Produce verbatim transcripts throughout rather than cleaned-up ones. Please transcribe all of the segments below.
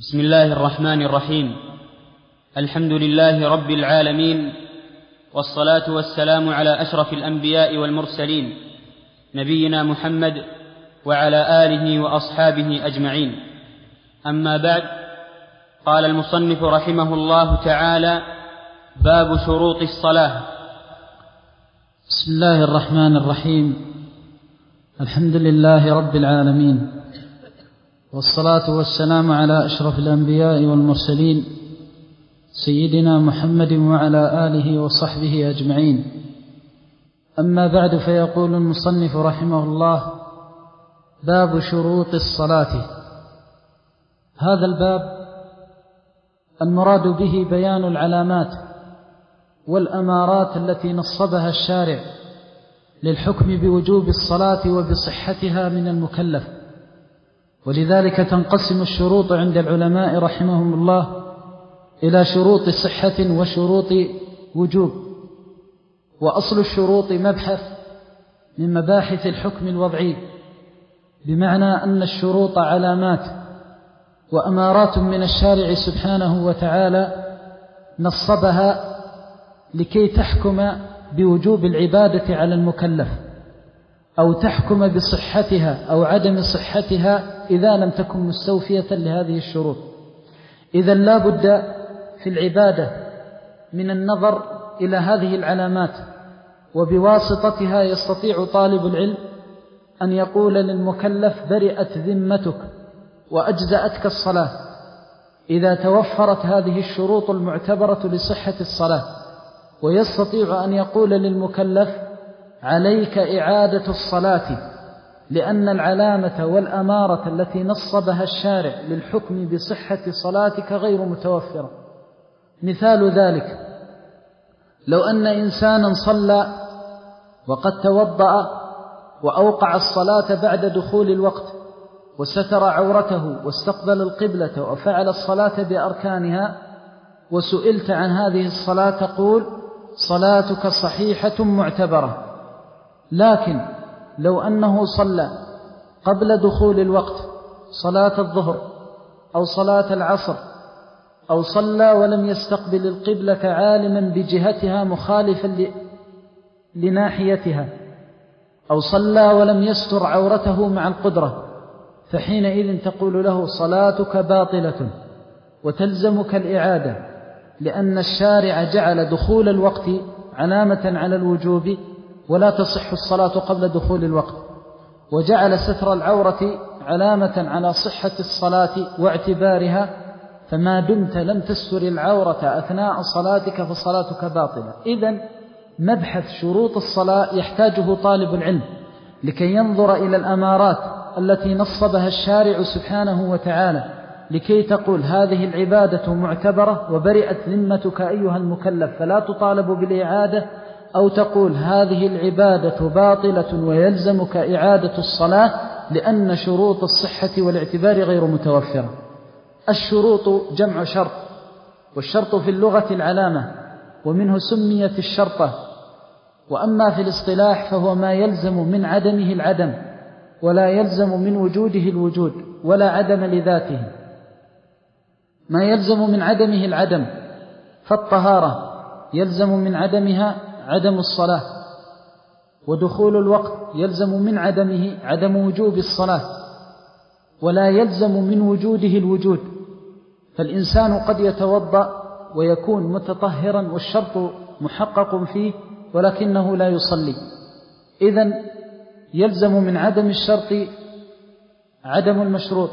بسم الله الرحمن الرحيم. الحمد لله رب العالمين، والصلاة والسلام على أشرف الأنبياء والمرسلين، نبينا محمد وعلى آله وأصحابه أجمعين. أما بعد، قال المصنف رحمه الله تعالى: باب شروط الصلاة. بسم الله الرحمن الرحيم. الحمد لله رب العالمين، والصلاة والسلام على أشرف الأنبياء والمرسلين، سيدنا محمد وعلى آله وصحبه أجمعين. أما بعد، فيقول المصنف رحمه الله: باب شروط الصلاة. هذا الباب المراد به بيان العلامات والأمارات التي نصبها الشارع للحكم بوجوب الصلاة وبصحتها من المكلف، ولذلك تنقسم الشروط عند العلماء رحمهم الله إلى شروط صحة وشروط وجوب. وأصل الشروط مبحث من مباحث الحكم الوضعي، بمعنى أن الشروط علامات وأمارات من الشارع سبحانه وتعالى نصبها لكي تحكم بوجوب العبادة على المكلف، أو تحكم بصحتها أو عدم صحتها إذا لم تكن مستوفية لهذه الشروط. إذا لا بد في العبادة من النظر إلى هذه العلامات، وبواسطتها يستطيع طالب العلم أن يقول للمكلف: برئت ذمتك وأجزأتك الصلاة، إذا توفرت هذه الشروط المعتبرة لصحة الصلاة. ويستطيع أن يقول للمكلف: عليك إعادة الصلاة، لأن العلامة والأمارة التي نصبها الشارع للحكم بصحة صلاتك غير متوفرة. مثال ذلك: لو أن إنسانا صلى وقد توضأ وأوقع الصلاة بعد دخول الوقت، وستر عورته واستقبل القبلة وفعل الصلاة بأركانها، وسئلت عن هذه الصلاة تقول: صلاتك صحيحة معتبرة. لكن لو أنه صلى قبل دخول الوقت صلاة الظهر أو صلاة العصر، أو صلى ولم يستقبل القبلة عالما بجهتها مخالفا لناحيتها، أو صلى ولم يستر عورته مع القدرة، فحينئذ تقول له: صلاتك باطلة وتلزمك الإعادة، لأن الشارع جعل دخول الوقت علامة على الوجوب، ولا تصح الصلاة قبل دخول الوقت، وجعل ستر العورة علامة على صحة الصلاة واعتبارها، فما دمت لم تستر العورة أثناء صلاتك فصلاتك باطلة. إذن مبحث شروط الصلاة يحتاجه طالب العلم لكي ينظر إلى الأمارات التي نصبها الشارع سبحانه وتعالى، لكي تقول: هذه العبادة معتبرة وبرئت ذمتك أيها المكلف فلا تطالب بالإعادة، أو تقول: هذه العبادة باطلة ويلزمك إعادة الصلاة لأن شروط الصحة والاعتبار غير متوفرة. الشروط جمع شرط، والشرط في اللغة العلامة، ومنه سميت الشرطة. وأما في الاصطلاح فهو ما يلزم من عدمه العدم، ولا يلزم من وجوده الوجود، ولا عدم لذاته. ما يلزم من عدمه العدم، فالطهارة يلزم من عدمها عدم الصلاة، ودخول الوقت يلزم من عدمه عدم وجوب الصلاة، ولا يلزم من وجوده الوجود. فالإنسان قد يتوضأ ويكون متطهرا والشرط محقق فيه ولكنه لا يصلي، إذن يلزم من عدم الشرط عدم المشروط،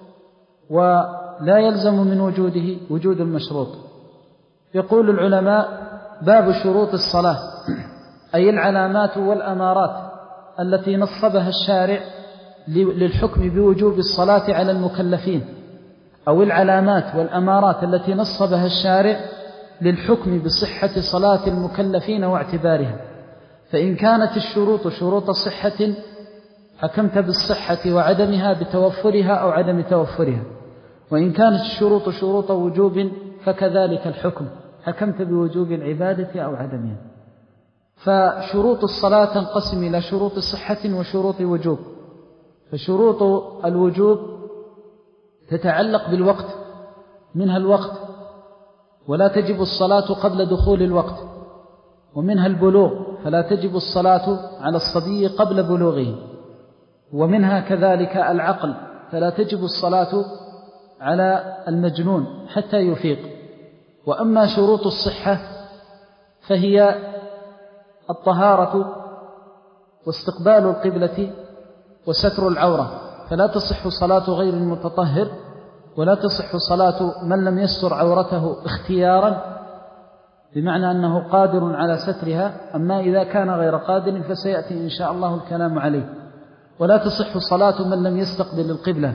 ولا يلزم من وجوده وجود المشروط. يقول العلماء: باب شروط الصلاة، أي العلامات والأمارات التي نصبها الشارع للحكم بوجوب الصلاة على المكلفين، أو العلامات والأمارات التي نصبها الشارع للحكم بصحة صلاة المكلفين واعتبارها. فإن كانت الشروط شروط صحة حكمت بالصحة وعدمها بتوفرها أو عدم توفرها، وإن كانت الشروط شروط وجوب فكذلك الحكم، حكمت بوجوب العبادة أو عدمها. فشروط الصلاة تنقسم إلى شروط صحة وشروط وجوب. فشروط الوجوب تتعلق بالوقت منها الوقت، ولا تجب الصلاة قبل دخول الوقت، ومنها البلوغ، فلا تجب الصلاة على الصبي قبل بلوغه، ومنها كذلك العقل، فلا تجب الصلاة على المجنون حتى يفيق. وأما شروط الصحة فهي الطهارة واستقبال القبلة وستر العورة، فلا تصح صلاة غير المتطهر، ولا تصح صلاة من لم يستر عورته اختيارا، بمعنى أنه قادر على سترها، أما إذا كان غير قادر فسيأتي إن شاء الله الكلام عليه. ولا تصح صلاة من لم يستقبل القبلة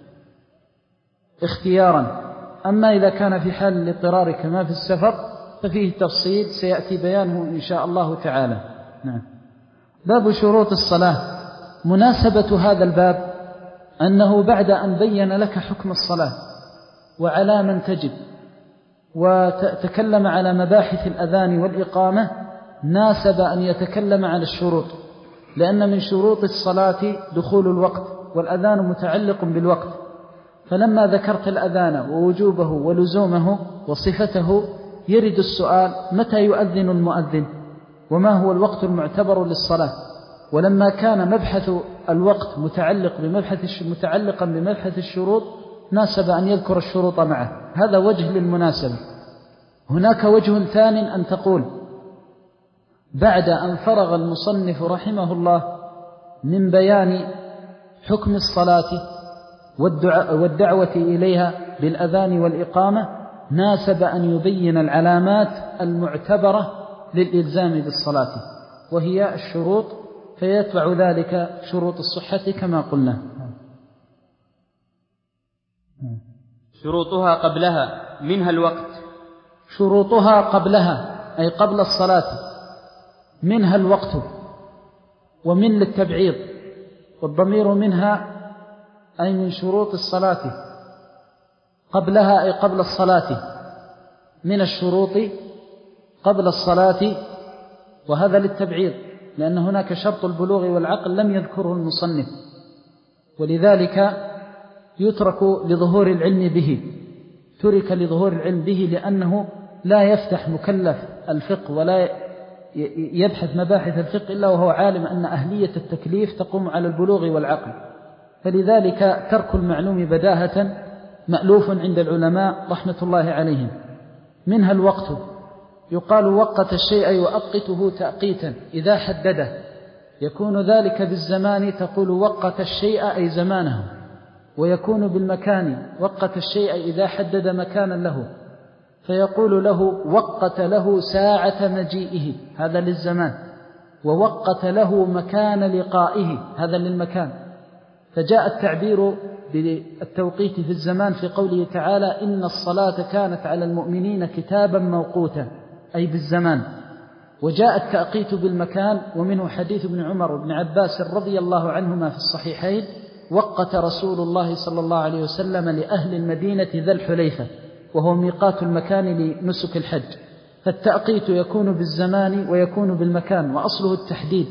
اختيارا، أما إذا كان في حال الاضطرار كما في السفر ففيه تفصيل سيأتي بيانه إن شاء الله تعالى. نعم. باب شروط الصلاة. مناسبة هذا الباب أنه بعد أن بين لك حكم الصلاة وعلى من تجب وتكلم على مباحث الأذان والإقامة، ناسب أن يتكلم على الشروط، لأن من شروط الصلاة دخول الوقت، والأذان متعلق بالوقت. فلما ذكرت الأذان ووجوبه ولزومه وصفته يرد السؤال: متى يؤذن المؤذن؟ وما هو الوقت المعتبر للصلاة؟ ولما كان مبحث الوقت متعلق بمبحث متعلقا بمبحث الشروط، ناسب أن يذكر الشروط معه. هذا وجه للمناسبة. هناك وجه ثان أن تقول: بعد أن فرغ المصنف رحمه الله من بيان حكم الصلاة والدعوة إليها بالأذان والإقامة، ناسب أن يبين العلامات المعتبرة للإلزام بالصلاة، وهي الشروط، فيتبع ذلك شروط الصحة كما قلنا. شروطها قبلها منها الوقت. شروطها قبلها أي قبل الصلاة، منها الوقت، ومن للتبعيض، والضمير منها أي من شروط الصلاة، قبلها أي قبل الصلاة، من الشروط قبل الصلاة، وهذا للتبعيض، لأن هناك شرط البلوغ والعقل لم يذكره المصنف، ولذلك يترك لظهور العلم به، ترك لظهور العلم به لأنه لا يفتح مكلف الفقه ولا يبحث مباحث الفقه إلا وهو عالم أن أهلية التكليف تقوم على البلوغ والعقل، فلذلك ترك المعلوم بداهة مألوف عند العلماء رحمة الله عليهم. منها الوقت، يقال وقت الشيء يؤقته تأقيتا إذا حدده، يكون ذلك بالزمان، تقول وقت الشيء أي زمانه، ويكون بالمكان، وقت الشيء إذا حدد مكانا له، فيقول له وقت له ساعة مجيئه، هذا للزمان، ووقت له مكان لقائه، هذا للمكان. فجاء التعبير بالتوقيت في الزمان في قوله تعالى: إن الصلاة كانت على المؤمنين كتابا موقوتا، أي بالزمان. وجاء التأقيت بالمكان، ومنه حديث ابن عمر وابن عباس رضي الله عنهما في الصحيحين: وقت رسول الله صلى الله عليه وسلم لأهل المدينة ذا الحليفة، وهو ميقات المكان لنسك الحج. فالتأقيت يكون بالزمان ويكون بالمكان، وأصله التحديد.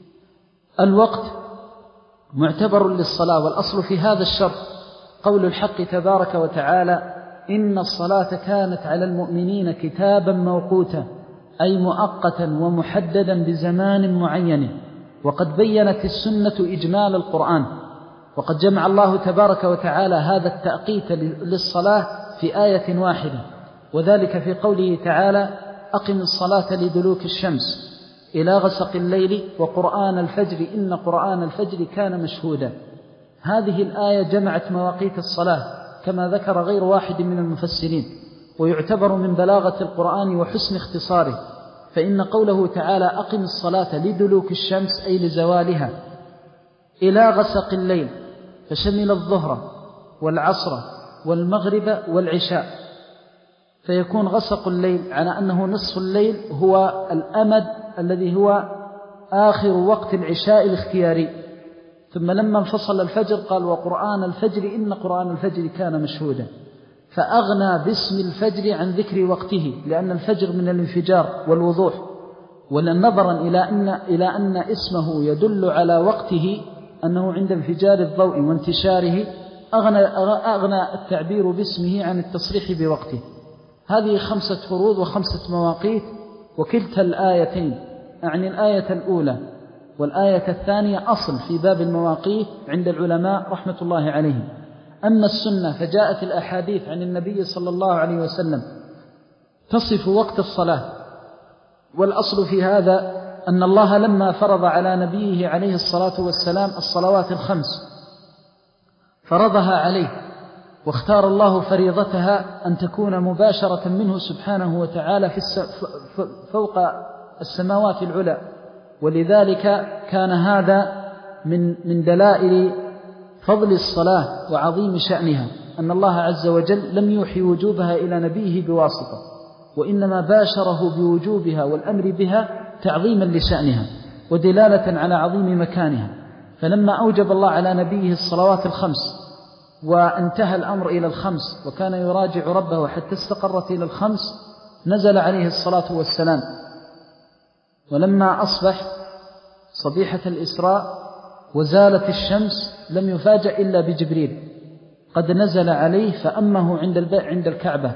الوقت معتبر للصلاة، والأصل في هذا الشرط قول الحق تبارك وتعالى: إن الصلاة كانت على المؤمنين كتابا موقوتا، أي مؤقتا ومحددا بزمان معين. وقد بينت السنة إجمال القرآن، وقد جمع الله تبارك وتعالى هذا التأقيت للصلاة في آية واحدة، وذلك في قوله تعالى: أقم الصلاة لدلوك الشمس إلى غسق الليل وقرآن الفجر إن قرآن الفجر كان مشهودا. هذه الآية جمعت مواقيت الصلاة كما ذكر غير واحد من المفسرين، ويعتبر من بلاغة القرآن وحسن اختصاره، فإن قوله تعالى: أقم الصلاة لدلوك الشمس أي لزوالها، إلى غسق الليل، فشمل الظهر والعصر والمغرب والعشاء، فيكون غسق الليل على أنه نصف الليل هو الأمد الذي هو آخر وقت العشاء الاختياري. ثم لما انفصل الفجر قال: وقرآن الفجر إن قرآن الفجر كان مشهودا، فأغنى باسم الفجر عن ذكر وقته، لأن الفجر من الانفجار والوضوح، ولنظرا إلى أن, إلى أن اسمه يدل على وقته أنه عند انفجار الضوء وانتشاره، أغنى, أغنى التعبير باسمه عن التصريح بوقته. هذه خمسة فروض وخمسة مواقيت، وكلتا الآيتين أعني الآية الأولى والآية الثانية أصل في باب المواقيت عند العلماء رحمة الله عليهم. أما السنة فجاءت الأحاديث عن النبي صلى الله عليه وسلم تصف وقت الصلاة، والأصل في هذا أن الله لما فرض على نبيه عليه الصلاة والسلام الصلوات الخمس فرضها عليه، واختار الله فريضتها أن تكون مباشرة منه سبحانه وتعالى في فوق السماوات العلى، ولذلك كان هذا من من دلائل فضل الصلاة وعظيم شأنها، أن الله عز وجل لم يوحي وجوبها إلى نبيه بواسطة، وإنما باشره بوجوبها والأمر بها تعظيما لشأنها ودلالة على عظيم مكانها. فلما أوجب الله على نبيه الصلوات الخمس وانتهى الأمر إلى الخمس وكان يراجع ربه حتى استقرت إلى الخمس، نزل عليه الصلاة والسلام، ولما أصبح صبيحة الإسراء وزالت الشمس لم يفاجأ إلا بجبريل قد نزل عليه فأمه عند عند الكعبة،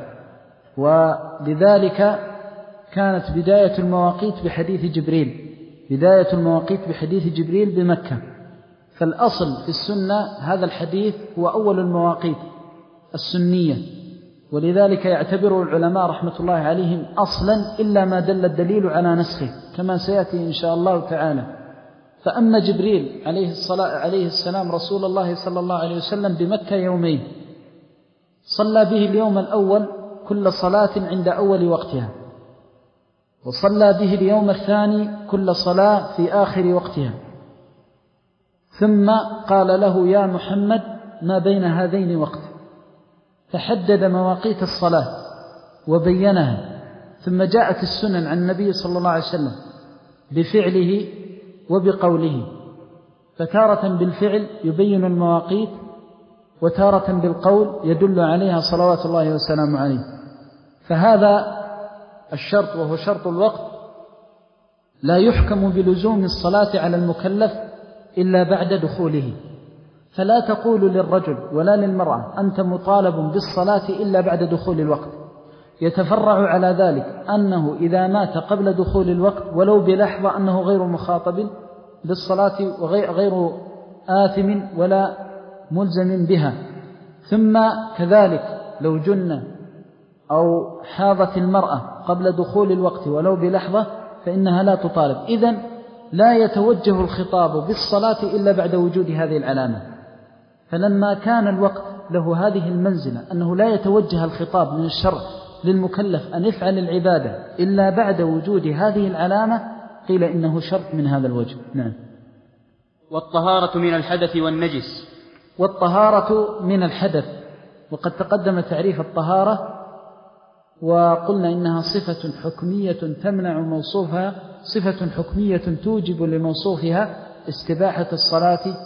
ولذلك كانت بداية المواقيت بحديث جبريل بداية المواقيت بحديث جبريل بمكة. فالأصل في السنة هذا الحديث هو أول المواقيت السنية، ولذلك يعتبره العلماء رحمة الله عليهم أصلا إلا ما دل الدليل على نسخه كما سيأتي إن شاء الله تعالى. فأما جبريل عليه الصلاة عليه السلام رسول الله صلى الله عليه وسلم بمكة يومين، صلى به اليوم الأول كل صلاة عند أول وقتها، وصلى به اليوم الثاني كل صلاة في آخر وقتها، ثم قال له يا محمد ما بين هذين وقت، فحدد مواقيت الصلاة وبينها. ثم جاءت السنن عن النبي صلى الله عليه وسلم بفعله وبقوله، فتارة بالفعل يبين المواقيت، وتارة بالقول يدل عليها صلوات الله وسلامه عليه. فهذا الشرط وهو شرط الوقت لا يحكم بلزوم الصلاة على المكلف إلا بعد دخوله، فلا تقول للرجل ولا للمرأة أنت مطالب بالصلاة إلا بعد دخول الوقت. يتفرع على ذلك أنه إذا مات قبل دخول الوقت ولو بلحظة أنه غير مخاطب بالصلاة وغير آثم ولا ملزم بها. ثم كذلك لو جن أو حاضت المرأة قبل دخول الوقت ولو بلحظة فإنها لا تطالب. إذن لا يتوجه الخطاب بالصلاة إلا بعد وجود هذه العلامة. فلما كان الوقت له هذه المنزلة أنه لا يتوجه الخطاب من الشرع للمكلف أن يفعل العبادة إلا بعد وجود هذه العلامة، قيل إنه شرط من هذا الوجه. نعم. والطهارة من الحدث والنجس. والطهارة من الحدث، وقد تقدم تعريف الطهارة وقلنا إنها صفة حكمية تمنع موصوفها، صفة حكمية توجب لموصوفها استباحة الصلاة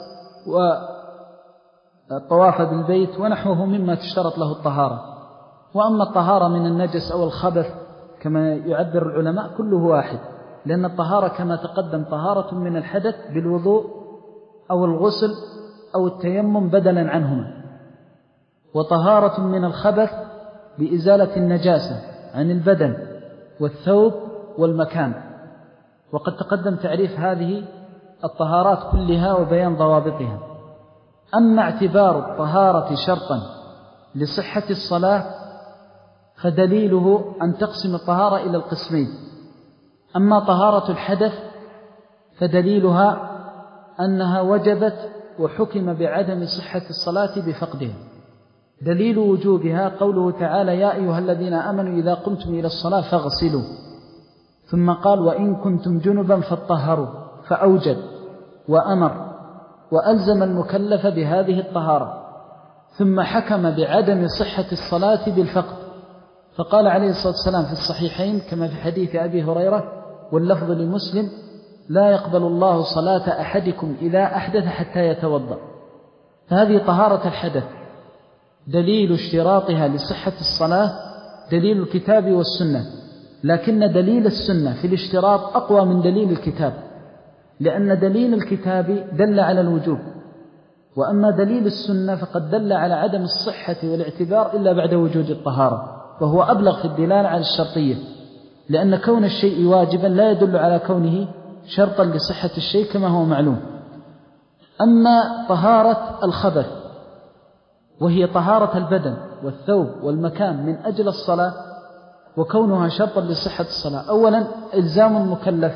والطواف بالبيت ونحوه مما تشترط له الطهارة. وأما الطهارة من النجس أو الخبث كما يعبر العلماء كله واحد، لأن الطهارة كما تقدم طهارة من الحدث بالوضوء أو الغسل أو التيمم بدلا عنهما، وطهارة من الخبث بإزالة النجاسة عن البدن والثوب والمكان. وقد تقدم تعريف هذه الطهارات كلها وبيان ضوابطها. أما اعتبار الطهارة شرطا لصحة الصلاة فدليله أن تقسم الطهارة إلى القسمين. أما طهارة الحدث فدليلها أنها وجبت وحكم بعدم صحة الصلاة بفقدها. دليل وجوبها قوله تعالى يا أيها الذين آمنوا إذا قمتم إلى الصلاة فاغسلوا، ثم قال وإن كنتم جنبا فاطهروا، فأوجب وأمر وألزم المكلف بهذه الطهارة، ثم حكم بعدم صحة الصلاة بالفقد، فقال عليه الصلاة والسلام في الصحيحين كما في حديث أبي هريرة واللفظ لمسلم لا يقبل الله صلاة أحدكم إذا أحدث حتى يتوضأ. فهذه طهارة الحدث دليل اشتراطها لصحة الصلاة دليل الكتاب والسنة، لكن دليل السنة في الاشتراط أقوى من دليل الكتاب، لأن دليل الكتاب دل على الوجوب وأما دليل السنة فقد دل على عدم الصحة والاعتبار إلا بعد وجود الطهارة، فهو أبلغ في الدلالة على الشرطية، لأن كون الشيء واجبا لا يدل على كونه شرطا لصحة الشيء كما هو معلوم. أما طهارة الخبث وهي طهارة البدن والثوب والمكان من أجل الصلاة وكونها شرطا لصحة الصلاة، أولا إلزام المكلف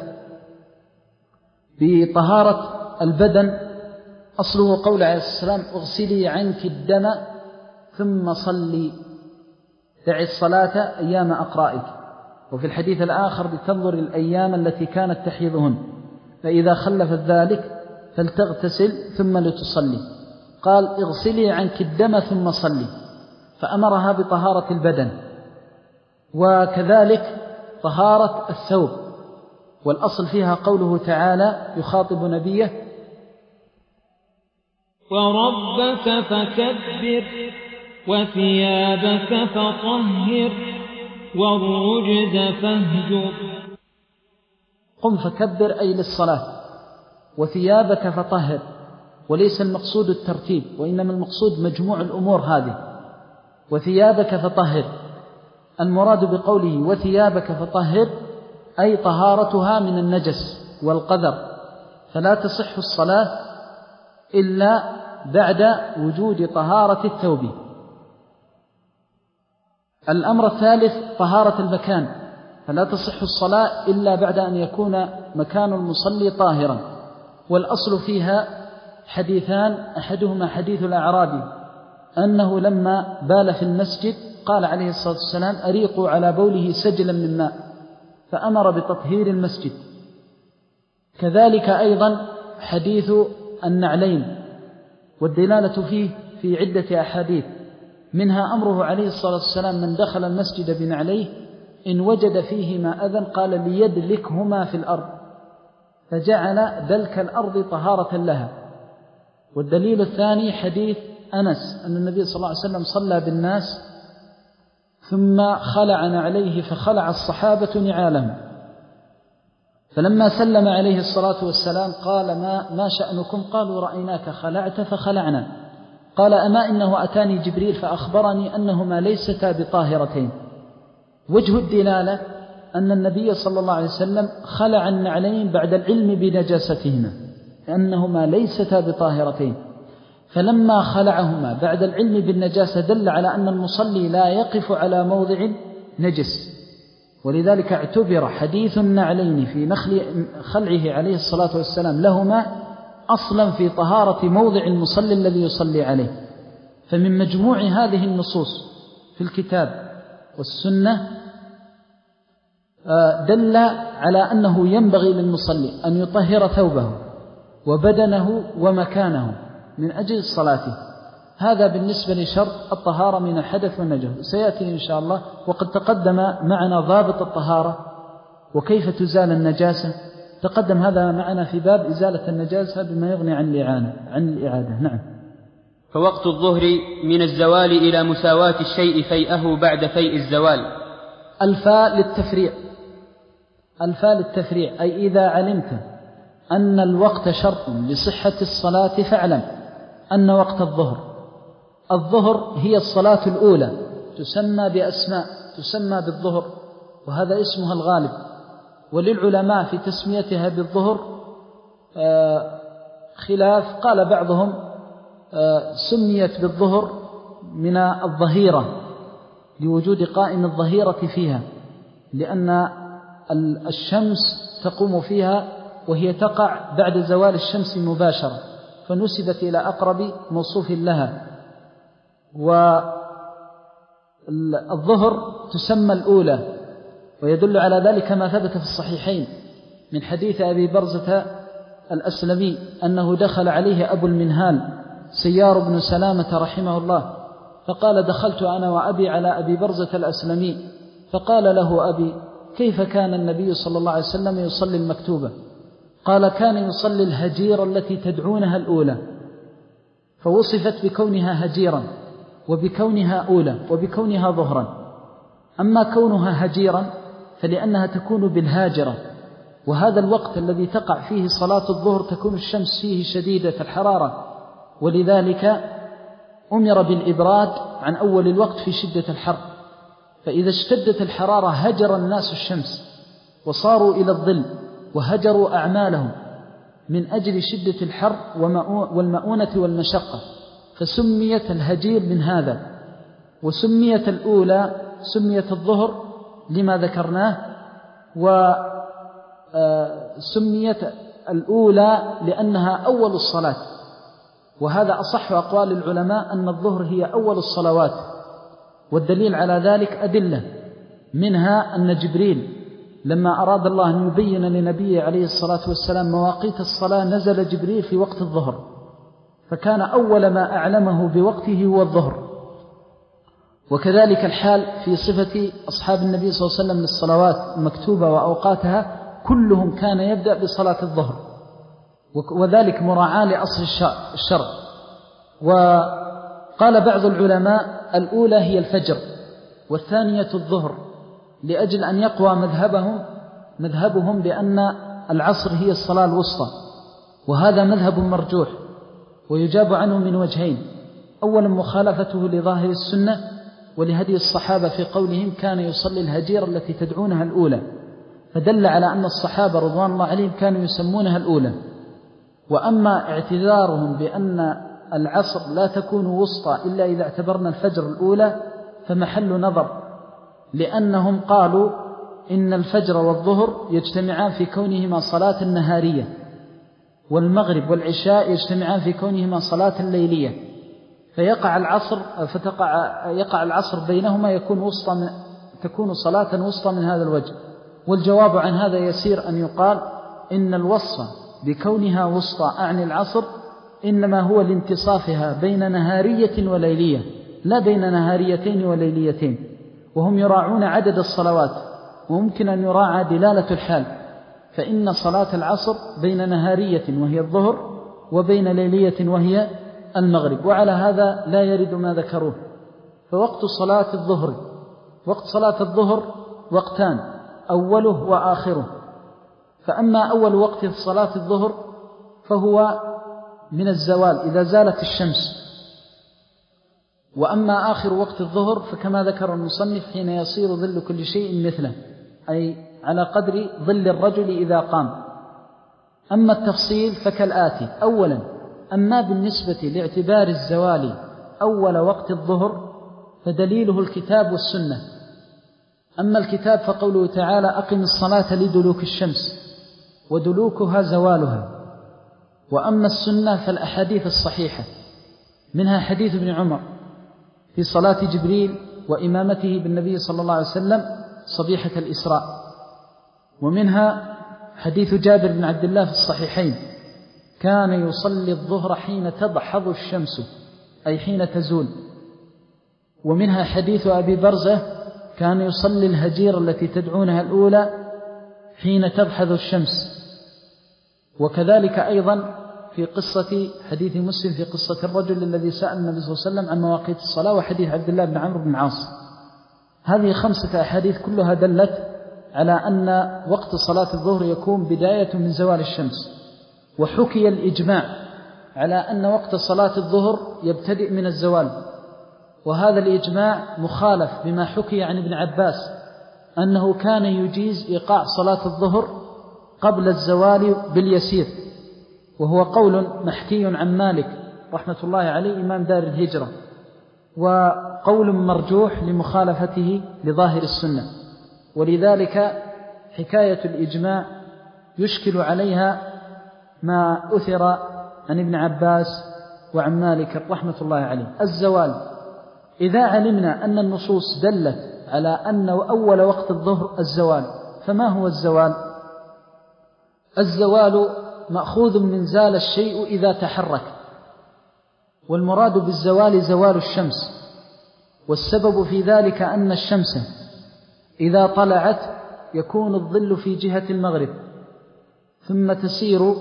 بطهارة البدن أصله قول عليه السلام: اغسلي عنك الدم ثم صلي، دعي الصلاة أيام أقرائك. وفي الحديث الآخر: بتنظر الأيام التي كانت تحيضهن، فإذا خلفت ذلك فلتغتسل ثم لتصلي. قال: اغسلي عنك الدم ثم صلي، فأمرها بطهارة البدن. وكذلك طهارة الثوب، والأصل فيها قوله تعالى يخاطب نبيه: وربك فكبر وثيابك فطهر والرجز فاهجر. قم فكبر أي للصلاة، وثيابك فطهر، وليس المقصود الترتيب، وإنما المقصود مجموع الأمور هذه. وثيابك فطهر، المراد بقوله وثيابك فطهر أي طهارتها من النجس والقذر، فلا تصح الصلاة إلا بعد وجود طهارة الثوب. الأمر الثالث طهارة المكان، فلا تصح الصلاة إلا بعد أن يكون مكان المصلي طاهرا. والأصل فيها حديثان، أحدهما حديث الأعرابي أنه لما بال في المسجد قال عليه الصلاة والسلام: أريقوا على بوله سجلا من ماء، فأمر بتطهير المسجد. كذلك أيضا حديث النعلين، والدلالة فيه في عدة أحاديث، منها أمره عليه الصلاة والسلام: من دخل المسجد بنعليه إن وجد فيهما أذى قال ليدلكهما في الأرض، فجعل دلك الأرض طهارة لها. والدليل الثاني حديث أنس أن النبي صلى الله عليه وسلم صلى بالناس ثم خلع نعليه فخلع الصحابة نعالهم، فلما سلم عليه الصلاة والسلام قال: ما, ما شأنكم؟ قالوا: رأيناك خلعت فخلعنا. قال: أما إنه أتاني جبريل فأخبرني أنهما ليستا بطاهرتين. وجه الدلالة أن النبي صلى الله عليه وسلم خلع النعلين بعد العلم بنجاستهما، لأنهما ليستا بطاهرتين، فلما خلعهما بعد العلم بالنجاسة دل على أن المصلي لا يقف على موضع نجس. ولذلك اعتبر حديث النعلين في خلعه عليه الصلاة والسلام لهما أصلا في طهارة موضع المصلي الذي يصلي عليه. فمن مجموع هذه النصوص في الكتاب والسنة دل على أنه ينبغي للمصلي أن يطهر ثوبه وبدنه ومكانه من أجل صلاته. هذا بالنسبة لشرط الطهارة من الحدث والنجس، سيأتي إن شاء الله. وقد تقدم معنا ضابط الطهارة وكيف تزال النجاسة، تقدم هذا معنا في باب إزالة النجاسة بما يغني عن الإعانة عن الإعادة. نعم. فوقت الظهر من الزوال إلى مساواة الشيء فيئه بعد فيء الزوال. الفاء للتفريع، الفاء للتفريع أي إذا علمت أن الوقت شرط لصحة الصلاة فاعلم أن وقت الظهر، الظهر هي الصلاة الأولى، تسمى بأسماء، تسمى بالظهر، وهذا اسمها الغالب. وللعلماء في تسميتها بالظهر خلاف، قال بعضهم سميت بالظهر من الظهيرة لوجود قائم الظهيرة فيها، لأن الشمس تقوم فيها وهي تقع بعد زوال الشمس مباشرة، فنسبت إلى أقرب موصوف لها. والظهر تسمى الأولى، ويدل على ذلك ما ثبت في الصحيحين من حديث أبي برزة الأسلمي أنه دخل عليه أبو المنهال سيار بن سلامة رحمه الله، فقال: دخلت أنا وأبي على أبي برزة الأسلمي، فقال له أبي: كيف كان النبي صلى الله عليه وسلم يصلي المكتوبة؟ قال: كان يصلي الهجيرة التي تدعونها الأولى، فوصفت بكونها هجيرا وبكونها أولى وبكونها ظهرا. أما كونها هجيرا فلأنها تكون بالهاجرة، وهذا الوقت الذي تقع فيه صلاة الظهر تكون الشمس فيه شديدة الحرارة، ولذلك أمر بالإبراد عن أول الوقت في شدة الحر، فإذا اشتدت الحرارة هجر الناس الشمس وصاروا إلى الظل وهجروا أعمالهم من أجل شدة الحر والمؤونة والمشقة، فسميت الهجير من هذا. وسميت الأولى سميت الظهر لما ذكرناه، وسميت الأولى لأنها أول الصلاة، وهذا أصح أقوال العلماء أن الظهر هي أول الصلوات. والدليل على ذلك أدلة، منها أن جبريل لما أراد الله أن يبين لنبيه عليه الصلاة والسلام مواقيت الصلاة نزل جبريل في وقت الظهر، فكان أول ما أعلمه بوقته هو الظهر. وكذلك الحال في صفة أصحاب النبي صلى الله عليه وسلم للصلوات المكتوبة وأوقاتها، كلهم كان يبدأ بصلاة الظهر، وذلك مراعاة لأصل الشرع. وقال بعض العلماء الأولى هي الفجر والثانية الظهر، لأجل أن يقوى مذهبهم مذهبهم بأن العصر هي الصلاة الوسطى، وهذا مذهب مرجوح ويجاب عنه من وجهين: أولا مخالفته لظاهر السنة ولهدي الصحابة في قولهم كان يصلي الهجير التي تدعونها الأولى، فدل على أن الصحابة رضوان الله عليهم كانوا يسمونها الأولى. وأما اعتذارهم بأن العصر لا تكون وسطى إلا إذا اعتبرنا الفجر الأولى فمحل نظر، لأنهم قالوا إن الفجر والظهر يجتمعان في كونهما صلاة نهارية، والمغرب والعشاء يجتمعان في كونهما صلاة ليلية، فيقع العصر فتقع يقع العصر بينهما يكون وسطى من تكون صلاة وسطى من هذا الوجه. والجواب عن هذا يسير أن يقال إن الوصف بكونها وسطى أعني العصر إنما هو لانتصافها بين نهارية وليلية، لا بين نهاريتين وليليتين، وهم يراعون عدد الصلوات، وممكن أن يراعى دلالة الحال، فإن صلاة العصر بين نهارية وهي الظهر وبين ليلية وهي المغرب، وعلى هذا لا يرد ما ذكروه. فوقت صلاة الظهر وقت صلاة الظهر وقتان، أوله وآخره. فأما أول وقت صلاة الظهر فهو من الزوال إذا زالت الشمس، وأما آخر وقت الظهر فكما ذكر المصنف حين يصير ظل كل شيء مثله، أي على قدر ظل الرجل إذا قام. أما التفصيل فكالآتي: أولا، أما بالنسبة لاعتبار الزوال أول وقت الظهر فدليله الكتاب والسنة. أما الكتاب فقوله تعالى: أقم الصلاة لدلوك الشمس، ودلوكها زوالها. وأما السنة فالأحاديث الصحيحة، منها حديث ابن عمر في صلاة جبريل وإمامته بالنبي صلى الله عليه وسلم صبيحة الإسراء، ومنها حديث جابر بن عبد الله في الصحيحين: كان يصلي الظهر حين تضحض الشمس، أي حين تزول. ومنها حديث أبي برزة: كان يصلي الهجير التي تدعونها الأولى حين تضحض الشمس. وكذلك أيضا في قصة حديث مسلم في قصة الرجل الذي سأل النبي صلى الله عليه وسلم عن مواقيت الصلاة، وحديث عبد الله بن عمرو بن العاص. هذه خمسة أحاديث كلها دلت على أن وقت صلاة الظهر يكون بداية من زوال الشمس. وحكي الإجماع على أن وقت صلاة الظهر يبتدئ من الزوال، وهذا الإجماع مخالف بما حكي عن ابن عباس أنه كان يجيز إيقاع صلاة الظهر قبل الزوال باليسير، وهو قول محكي عن مالك رحمة الله عليه إمام دار الهجرة، وقول مرجوح لمخالفته لظاهر السنة. ولذلك حكاية الإجماع يشكل عليها ما أثر عن ابن عباس وعن مالك رحمة الله عليه. الزوال، إذا علمنا أن النصوص دلت على أن أول وقت الظهر الزوال، فما هو الزوال؟ الزوال مأخوذ من زال الشيء إذا تحرك، والمراد بالزوال زوال الشمس، والسبب في ذلك أن الشمس إذا طلعت يكون الظل في جهة المغرب، ثم تسير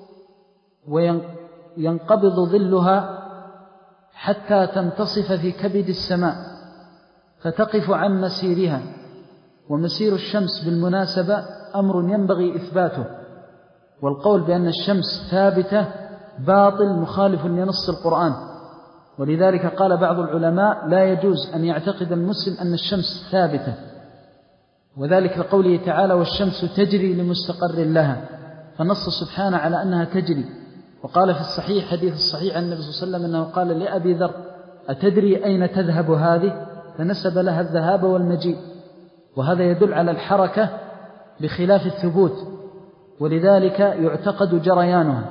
وينقبض ظلها حتى تنتصف في كبد السماء فتقف عن مسيرها. ومسير الشمس بالمناسبة أمر ينبغي إثباته، والقول بأن الشمس ثابتة باطل مخالف لنص القرآن. ولذلك قال بعض العلماء لا يجوز أن يعتقد المسلم أن الشمس ثابتة، وذلك لقوله تعالى والشمس تجري لمستقر لها، فنص سبحانه على أنها تجري. وقال في الصحيح حديث الصحيح عن النبي صلى الله عليه وسلم أنه قال لأبي ذر أتدري أين تذهب هذه؟ فنسب لها الذهاب والمجيء، وهذا يدل على الحركة بخلاف الثبوت، ولذلك يعتقد جريانها.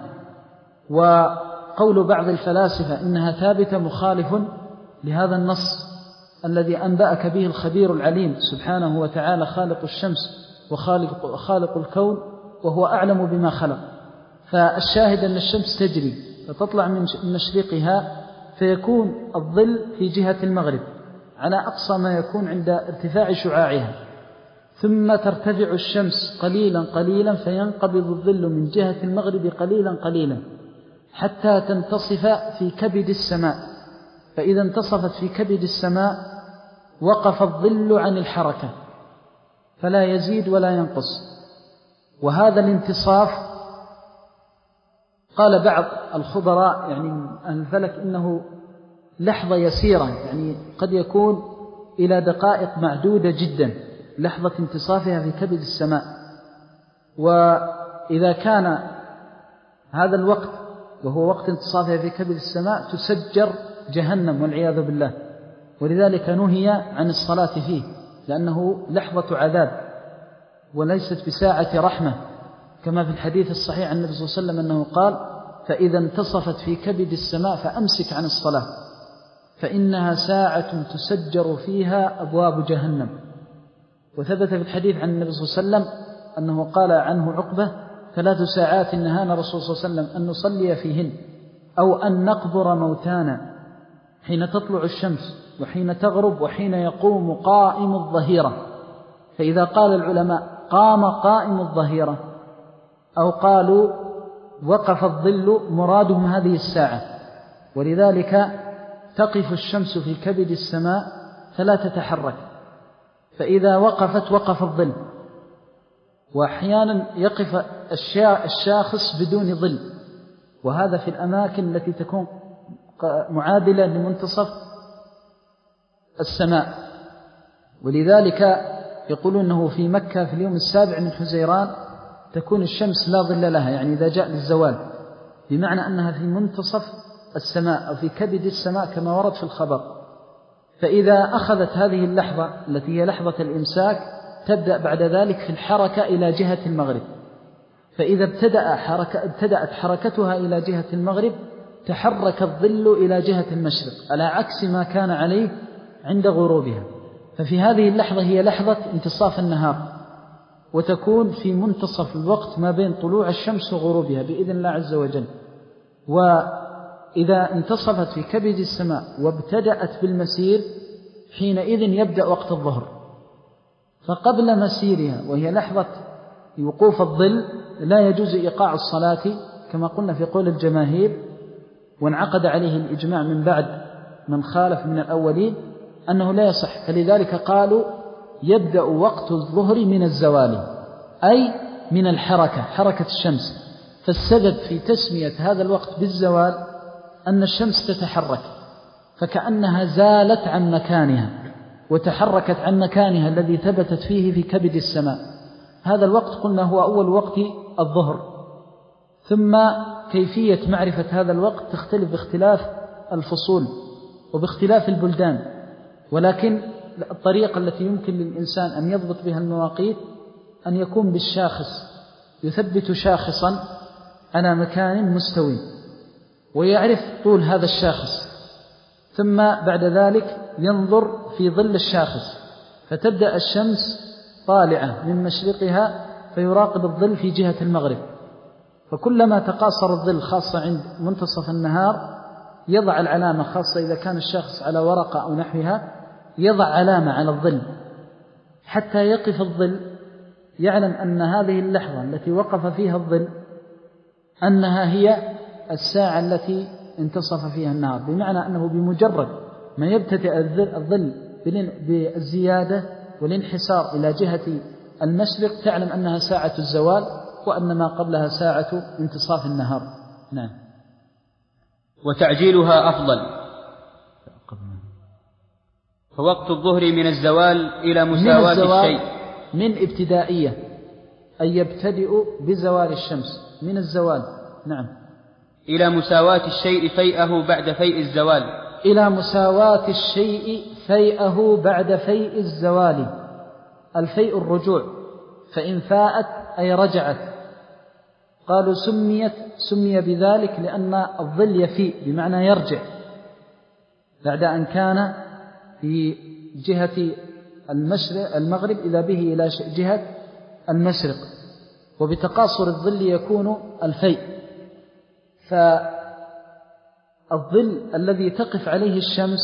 وقول بعض الفلاسفة إنها ثابتة مخالف لهذا النص الذي أنبأك به الخبير العليم سبحانه وتعالى خالق الشمس وخالق خالق الكون وهو أعلم بما خلق. فالشاهد أن الشمس تجري فتطلع من مشرقها فيكون الظل في جهة المغرب على أقصى ما يكون عند ارتفاع شعاعها، ثم ترتفع الشمس قليلا قليلا فينقبض الظل من جهة المغرب قليلا قليلا حتى تنتصف في كبد السماء. فإذا انتصفت في كبد السماء وقف الظل عن الحركة فلا يزيد ولا ينقص. وهذا الانتصاف قال بعض الخبراء يعني الفلك إنه لحظة يسيرة، يعني قد يكون إلى دقائق معدودة جدا لحظة انتصافها في كبد السماء. وإذا كان هذا الوقت وهو وقت انتصافها في كبد السماء تسجر جهنم والعياذ بالله، ولذلك نهي عن الصلاة فيه لأنه لحظة عذاب وليست بساعة رحمة، كما في الحديث الصحيح عن النبي صلى الله عليه وسلم أنه قال فإذا انتصفت في كبد السماء فأمسك عن الصلاة فإنها ساعة تسجر فيها أبواب جهنم. وثبت في الحديث عن النبي صلى الله عليه وسلم أنه قال عنه عقبة ثلاث ساعات نهانا الرسول صلى الله عليه وسلم أن نصلي فيهن أو أن نقبر موتانا، حين تطلع الشمس وحين تغرب وحين يقوم قائم الظهيرة. فإذا قال العلماء قام قائم الظهيرة أو قالوا وقف الظل مرادهم هذه الساعة، ولذلك تقف الشمس في كبد السماء فلا تتحرك، فإذا وقفت وقف الظل. وأحيانا يقف الشاخص بدون ظل، وهذا في الأماكن التي تكون معادلة لمنتصف السماء. ولذلك يقولون أنه في مكة في اليوم السابع من حزيران تكون الشمس لا ظل لها، يعني إذا جاء للزوال، بمعنى أنها في منتصف السماء أو في كبد السماء كما ورد في الخبر. فإذا أخذت هذه اللحظة التي هي لحظة الإمساك تبدأ بعد ذلك في الحركة إلى جهة المغرب، فإذا ابتدأ حركة ابتدأت حركتها إلى جهة المغرب تحرك الظل إلى جهة المشرق على عكس ما كان عليه عند غروبها. ففي هذه اللحظة هي لحظة انتصاف النهار، وتكون في منتصف الوقت ما بين طلوع الشمس وغروبها بإذن الله عز وجل. وإذا انتصفت في كبد السماء وابتدأت بالمسير حينئذ يبدأ وقت الظهر. فقبل مسيرها وهي لحظة وقوف الظل لا يجوز إيقاع الصلاة كما قلنا في قول الجماهير، وانعقد عليه الإجماع من بعد من خالف من الأولين أنه لا يصح. فلذلك قالوا يبدأ وقت الظهر من الزوال أي من الحركة، حركة الشمس. فالسبب في تسمية هذا الوقت بالزوال أن الشمس تتحرك، فكأنها زالت عن مكانها وتحركت عن مكانها الذي ثبتت فيه في كبد السماء. هذا الوقت قلنا هو أول وقت الظهر. ثم كيفية معرفة هذا الوقت تختلف باختلاف الفصول وباختلاف البلدان، ولكن الطريقة التي يمكن للإنسان أن يضبط بها المواقيت أن يكون بالشاخص، يثبت شاخصا على مكان مستوي ويعرف طول هذا الشاخص، ثم بعد ذلك ينظر في ظل الشاخص فتبدأ الشمس طالعة من مشرقها فيراقب الظل في جهة المغرب. فكلما تقاصر الظل خاصة عند منتصف النهار يضع العلامة، خاصة إذا كان الشخص على ورقة أو نحوها يضع علامة على الظل حتى يقف الظل، يعلم أن هذه اللحظة التي وقف فيها الظل أنها هي الساعة التي انتصف فيها النهار، بمعنى أنه بمجرد ما يبتدئ الظل بالزيادة والانحسار إلى جهة المشرق تعلم أنها ساعة الزوال وأن ما قبلها ساعة انتصاف النهار. نعم. وتعجيلها أفضل. فوقت الظهر من الزوال إلى مساواة من الزوال الشيء من ابتدائية، أي يبتدئ بزوال الشمس من الزوال. نعم. إلى مساواة الشيء فيئه بعد فيء الزوال. إلى مساواة الشيء فيئه بعد فيء الزوال. الفيء الرجوع، فإن فاءت أي رجعت. قالوا سميت سمي بذلك لأن الظل يفيء بمعنى يرجع بعد أن كان في جهة المشرق المغرب إذا به إلى جهة المشرق، وبتقاصر الظل يكون الفيء. فالظل الذي تقف عليه الشمس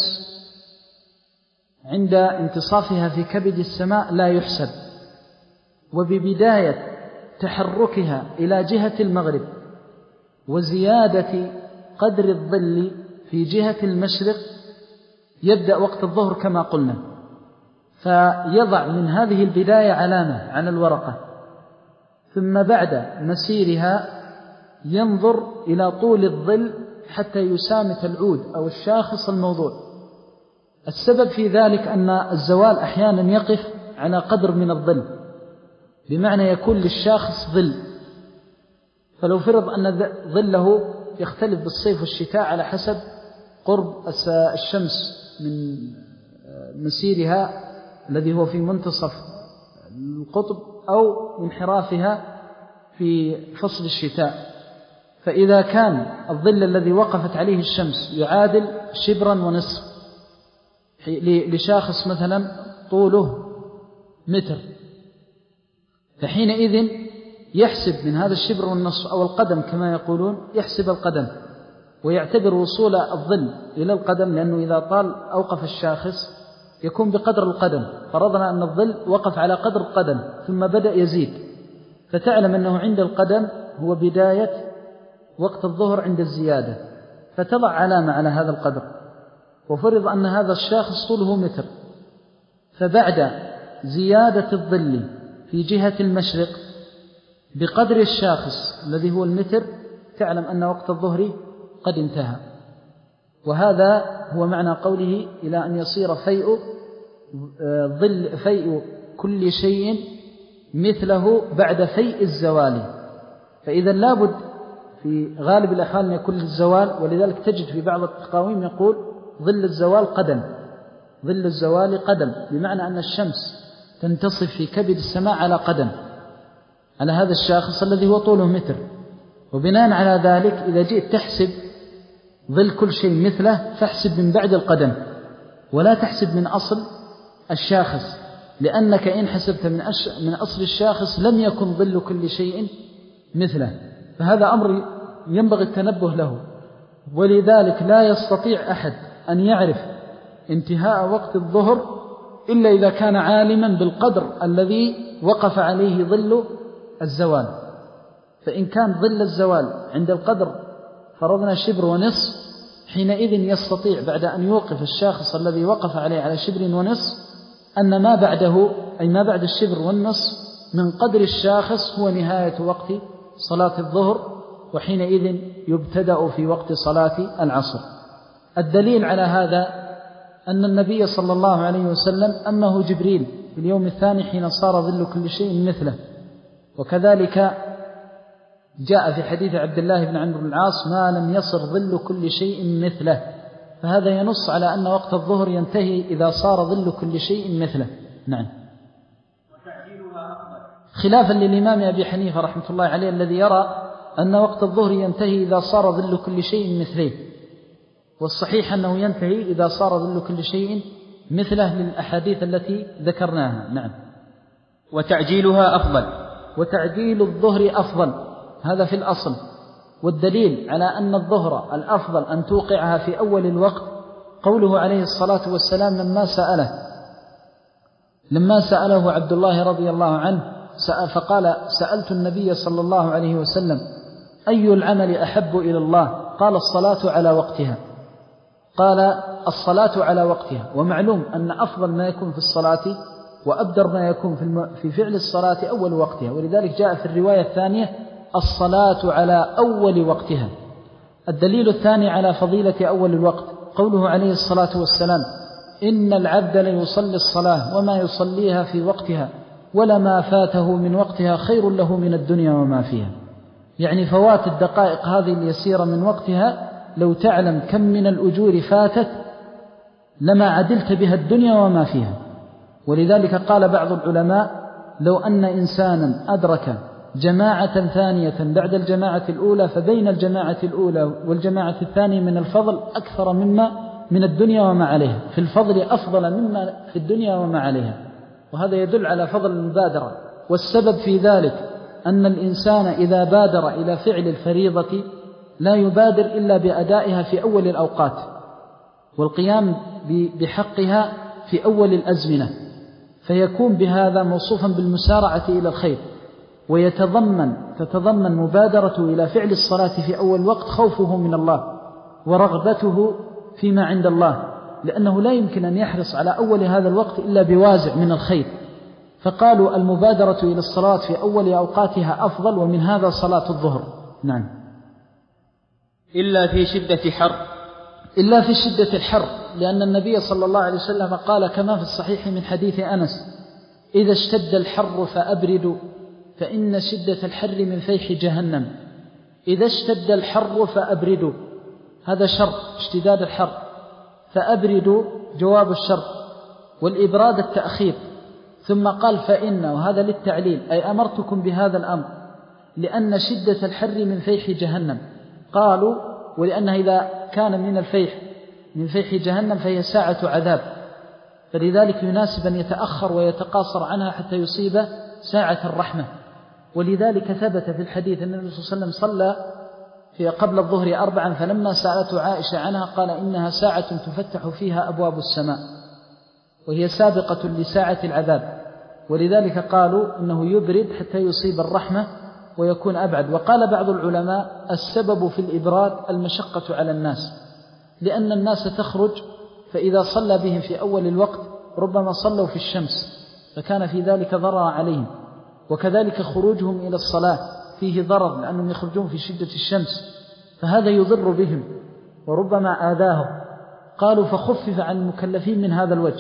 عند انتصافها في كبد السماء لا يحسب، وببداية تحركها إلى جهة المغرب وزيادة قدر الظل في جهة المشرق يبدأ وقت الظهر كما قلنا، فيضع من هذه البداية علامة على الورقة، ثم بعد مسيرها ينظر إلى طول الظل حتى يسامت العود أو الشاخص الموضوع. السبب في ذلك أن الزوال أحيانا يقف على قدر من الظل، بمعنى يكون للشاخص ظل، فلو فرض أن ظله يختلف بالصيف والشتاء على حسب قرب الشمس من مسيرها الذي هو في منتصف القطب أو انحرافها في فصل الشتاء. فإذا كان الظل الذي وقفت عليه الشمس يعادل شبرا ونصف لشاخص مثلا طوله متر، فحينئذ يحسب من هذا الشبر والنصف أو القدم كما يقولون، يحسب القدم ويعتبر وصول الظل إلى القدم، لأنه إذا طال أوقف الشاخص يكون بقدر القدم. فرضنا أن الظل وقف على قدر القدم ثم بدأ يزيد، فتعلم أنه عند القدم هو بداية وقت الظهر عند الزيادة، فتضع علامة على هذا القدر. وفرض أن هذا الشاخص طوله متر، فبعد زيادة الظل في جهة المشرق بقدر الشاخص الذي هو المتر تعلم أن وقت الظهر قد انتهى. وهذا هو معنى قوله إلى أن يصير فيء ظل فيء كل شيء مثله بعد فيء الزوال. فإذا لابد في غالب الأحوال أن يكون الزوال، ولذلك تجد في بعض التقاويم يقول ظل الزوال قدم، ظل الزوال قدم، بمعنى أن الشمس تنتصف في كبد السماء على قدم على هذا الشاخص الذي هو طوله متر. وبناء على ذلك إذا جئت تحسب ظل كل شيء مثله فاحسب من بعد القدم ولا تحسب من أصل الشاخص، لأنك إن حسبت من, أش... من أصل الشاخص لم يكن ظل كل شيء مثله. فهذا أمر ينبغي التنبه له، ولذلك لا يستطيع أحد أن يعرف انتهاء وقت الظهر إلا إذا كان عالما بالقدر الذي وقف عليه ظل الزوال. فإن كان ظل الزوال عند القدر فرضنا شبر ونصف، حينئذ يستطيع بعد أن يوقف الشاخص الذي وقف عليه على شبر ونصف أن ما بعده أي ما بعد الشبر والنصف من قدر الشاخص هو نهاية وقت صلاة الظهر، وحينئذ يبتدأ في وقت صلاة العصر. الدليل على هذا أن النبي صلى الله عليه وسلم أمه جبريل في اليوم الثاني حين صار ظل كل شيء مثله. وكذلك جاء في حديث عبد الله بن عمرو بن العاص ما لم يصر ظل كل شيء مثله، فهذا ينص على أن وقت الظهر ينتهي إذا صار ظل كل شيء مثله. نعم. خلافا للإمام أبي حنيفة رحمة الله عليه الذي يرى أن وقت الظهر ينتهي إذا صار ظل كل شيء مثله، والصحيح أنه ينتهي إذا صار ظل كل شيء مثله للأحاديث التي ذكرناها. نعم. وتعجيلها أفضل. وتعجيل الظهر أفضل، هذا في الأصل. والدليل على أن الظهر الأفضل أن توقعها في أول الوقت قوله عليه الصلاة والسلام لما سأله لما سأله عبد الله رضي الله عنه فقال سألت النبي صلى الله عليه وسلم أي العمل أحب إلى الله؟ قال الصلاة على وقتها. قال الصلاة على وقتها. ومعلوم أن أفضل ما يكون في الصلاة وأبدر ما يكون في فعل الصلاة أول وقتها، ولذلك جاء في الرواية الثانية الصلاة على أول وقتها. الدليل الثاني على فضيلة أول الوقت قوله عليه الصلاة والسلام: إن العبد ليصلي الصلاة وما يصليها في وقتها ولما فاته من وقتها خير له من الدنيا وما فيها. يعني فوات الدقائق هذه اليسيرة من وقتها لو تعلم كم من الأجور فاتت لما عدلت بها الدنيا وما فيها. ولذلك قال بعض العلماء: لو أن إنسانا أدرك جماعة ثانية بعد الجماعة الأولى فبين الجماعة الأولى والجماعة الثانية من الفضل أكثر مما من الدنيا وما عليها، في الفضل أفضل مما في الدنيا وما عليها. وهذا يدل على فضل المبادرة. والسبب في ذلك أن الإنسان إذا بادر إلى فعل الفريضة لا يبادر إلا بأدائها في أول الأوقات والقيام بحقها في أول الأزمنة، فيكون بهذا موصوفا بالمسارعة إلى الخير. ويتضمن تتضمن مبادرة إلى فعل الصلاة في أول وقت خوفه من الله ورغبته فيما عند الله، لأنه لا يمكن أن يحرص على أول هذا الوقت إلا بوازع من الخير. فقالوا المبادرة إلى الصلاة في أول أوقاتها أفضل، ومن هذا صلاة الظهر. نعم. إلا في شدة حر إلا في شدة الحر، لأن النبي صلى الله عليه وسلم قال كما في الصحيح من حديث أنس: إذا اشتد الحر فأبردوا فإن شدة الحر من فيح جهنم. إذا اشتد الحر فأبردوا، هذا شرط اشتداد الحر، فأبردوا جواب الشرط، والإبراد التأخير. ثم قال فإن، وهذا للتعليل، أي أمرتكم بهذا الأمر لأن شدة الحر من فيح جهنم. قالوا ولأنه إذا كان من الفيح من فيح جهنم فهي ساعة عذاب، فلذلك يناسب أن يتأخر ويتقاصر عنها حتى يصيب ساعة الرحمة. ولذلك ثبت في الحديث أن النبي صلى الله عليه وسلم صلى في قبل الظهر أربعا، فلما سألته عائشة عنها قال إنها ساعة تفتح فيها أبواب السماء، وهي سابقة لساعة العذاب. ولذلك قالوا إنه يبرد حتى يصيب الرحمة ويكون أبعد. وقال بعض العلماء السبب في الإبراد المشقة على الناس، لأن الناس تخرج، فإذا صلى بهم في أول الوقت ربما صلوا في الشمس فكان في ذلك ضرر عليهم، وكذلك خروجهم إلى الصلاة فيه ضرر لأنهم يخرجون في شدة الشمس، فهذا يضر بهم وربما آذاهم. قالوا فخفف عن المكلفين من هذا الوجه.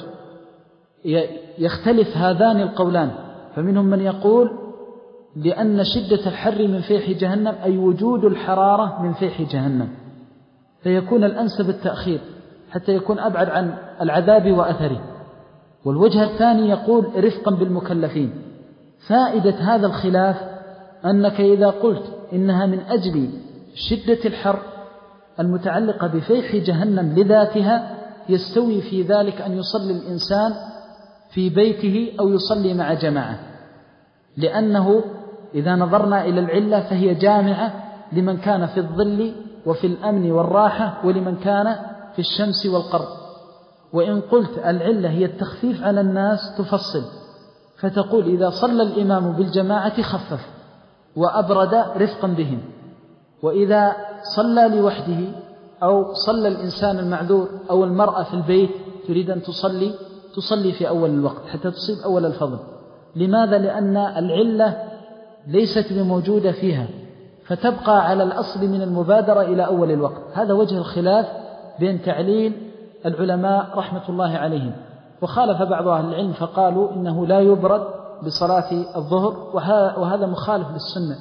يختلف هذان القولان، فمنهم من يقول لأن شدة الحر من فيح جهنم أي وجود الحرارة من فيح جهنم، فيكون الأنسب التأخير حتى يكون أبعد عن العذاب وأثره. والوجه الثاني يقول رفقا بالمكلفين. فائدة هذا الخلاف أنك إذا قلت إنها من أجل شدة الحر المتعلقة بفيح جهنم لذاتها، يستوي في ذلك أن يصلي الإنسان في بيته أو يصلي مع جماعة، لأنه إذا نظرنا إلى العلة فهي جامعة لمن كان في الظل وفي الأمن والراحة ولمن كان في الشمس والقر. وإن قلت العلة هي التخفيف على الناس تفصل، فتقول إذا صلى الإمام بالجماعة خفف وأبرد رفقا بهم، وإذا صلى لوحده أو صلى الإنسان المعذور أو المرأة في البيت تريد أن تصلي تصلي في أول الوقت حتى تصيب أول الفضل. لماذا؟ لأن العلة ليست بموجودة فيها، فتبقى على الأصل من المبادرة إلى أول الوقت. هذا وجه الخلاف بين تعليل العلماء رحمة الله عليهم. وخالف بعض أهل العلم فقالوا إنه لا يبرد بصلاة الظهر، وهذا مخالف للسنة.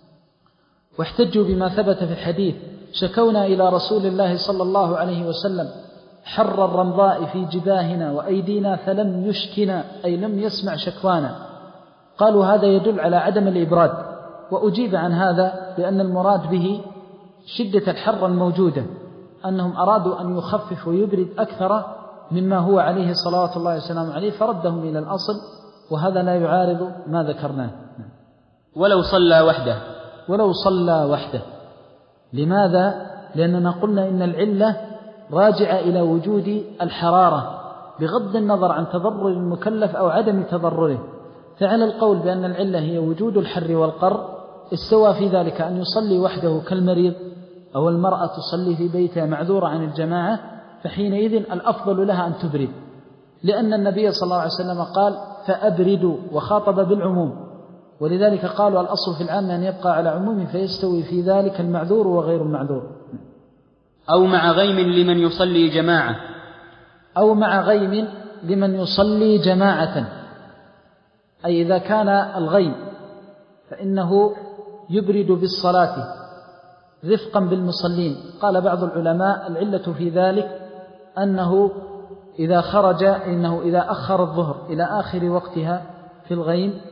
واحتجوا بما ثبت في الحديث: شكونا إلى رسول الله صلى الله عليه وسلم حر الرمضاء في جباهنا وأيدينا فلم يشكنا، أي لم يسمع شكوانا. قالوا هذا يدل على عدم الإبراد، وأجيب عن هذا بأن المراد به شدة الحر الموجودة، أنهم أرادوا أن يخفف ويبرد أكثر مما هو عليه صلوات الله وسلامه عليه، فردهم إلى الأصل، وهذا لا يعارض ما ذكرناه. ولو صلى وحده ولو صلى وحده. لماذا؟ لأننا قلنا إن العلة راجعة إلى وجود الحرارة بغض النظر عن تضرر المكلف أو عدم تضرره. فعلى القول بأن العلة هي وجود الحر والقر استوى في ذلك أن يصلي وحده كالمريض أو المرأة تصلي في بيتها معذورة عن الجماعة، فحينئذ الأفضل لها أن تبرد، لأن النبي صلى الله عليه وسلم قال فأبردوا وخاطب بالعموم. ولذلك قالوا الأصل في العام أن يبقى على عموم، فيستوي في ذلك المعذور وغير المعذور. أو مع غيم لمن يصلي جماعة أو مع غيم لمن يصلي جماعة، أي إذا كان الغيم فإنه يبرد بالصلاة رفقا بالمصلين. قال بعض العلماء العلة في ذلك أنه إذا خرج إنه إذا أخر الظهر إلى آخر وقتها في الغيم